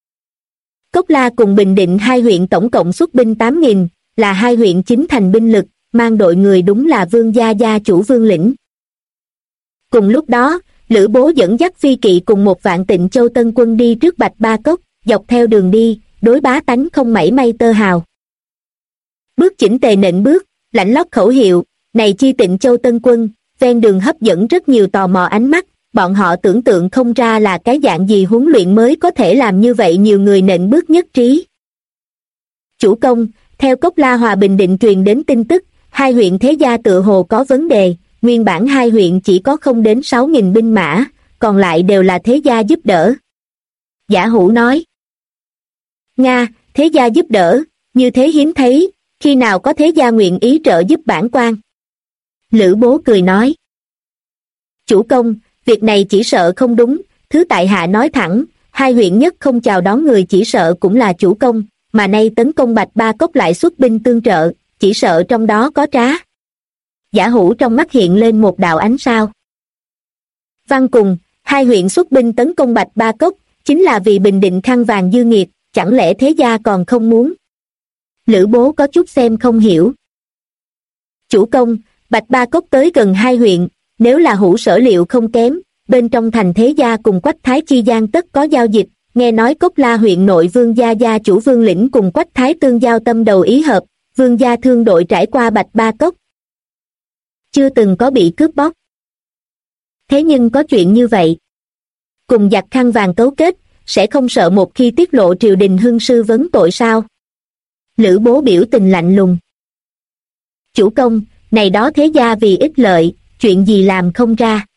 Cốc La cùng Bình Định hai huyện tổng cộng xuất binh 8.000, là hai huyện chính thành binh lực, mang đội người đúng là Vương gia gia chủ Vương Lĩnh. Cùng lúc đó, Lữ Bố dẫn dắt phi kỵ cùng 1 vạn Tịnh Châu tân quân đi trước Bạch Ba Cốc, dọc theo đường đi, đối bá tánh không mảy may tơ hào. Bước chỉnh tề nện bước, lãnh lót khẩu hiệu, này chi Tịnh Châu tân quân, ven đường hấp dẫn rất nhiều tò mò ánh mắt, bọn họ tưởng tượng không ra là cái dạng gì huấn luyện mới có thể làm như vậy nhiều người nện bước nhất trí. Chủ công, theo Cốc La Hòa Bình Định truyền đến tin tức, hai huyện thế gia tựa hồ có vấn đề, nguyên bản hai huyện chỉ có không đến 6.000 binh mã, còn lại đều là thế gia giúp đỡ. Giả Hủ nói. Nga, thế gia giúp đỡ, như thế hiếm thấy, khi nào có thế gia nguyện ý trợ giúp bản quan. Lữ Bố cười nói. Chủ công, việc này chỉ sợ không đúng, thứ tại hạ nói thẳng, hai huyện nhất không chào đón người chỉ sợ cũng là chủ công, mà nay tấn công Bạch Ba Cốc lại xuất binh tương trợ, chỉ sợ trong đó có trá. Giả Hữu trong mắt hiện lên một đạo ánh sao. Văn cùng, hai huyện xuất binh tấn công Bạch Ba Cốc, chính là vì bình định khăn vàng dư nghiệt, chẳng lẽ thế gia còn không muốn? Lữ Bố có chút xem không hiểu. Chủ công, Bạch Ba Cốc tới gần hai huyện, nếu là Hữu sở liệu không kém, bên trong thành thế gia cùng Quách Thái chi gian tất có giao dịch, nghe nói Cốc La huyện nội Vương gia gia chủ Vương Lĩnh cùng Quách Thái tương giao tâm đầu ý hợp, Vương gia thương đội trải qua Bạch Ba Cốc. Chưa từng có bị cướp bóc. Thế nhưng có chuyện như vậy. Cùng giặc khăn vàng cấu kết, sẽ không sợ một khi tiết lộ triều đình hưng sư vấn tội sao? Lữ Bố biểu tình lạnh lùng. Chủ công, này đó thế gia vì ích lợi, chuyện gì làm không ra.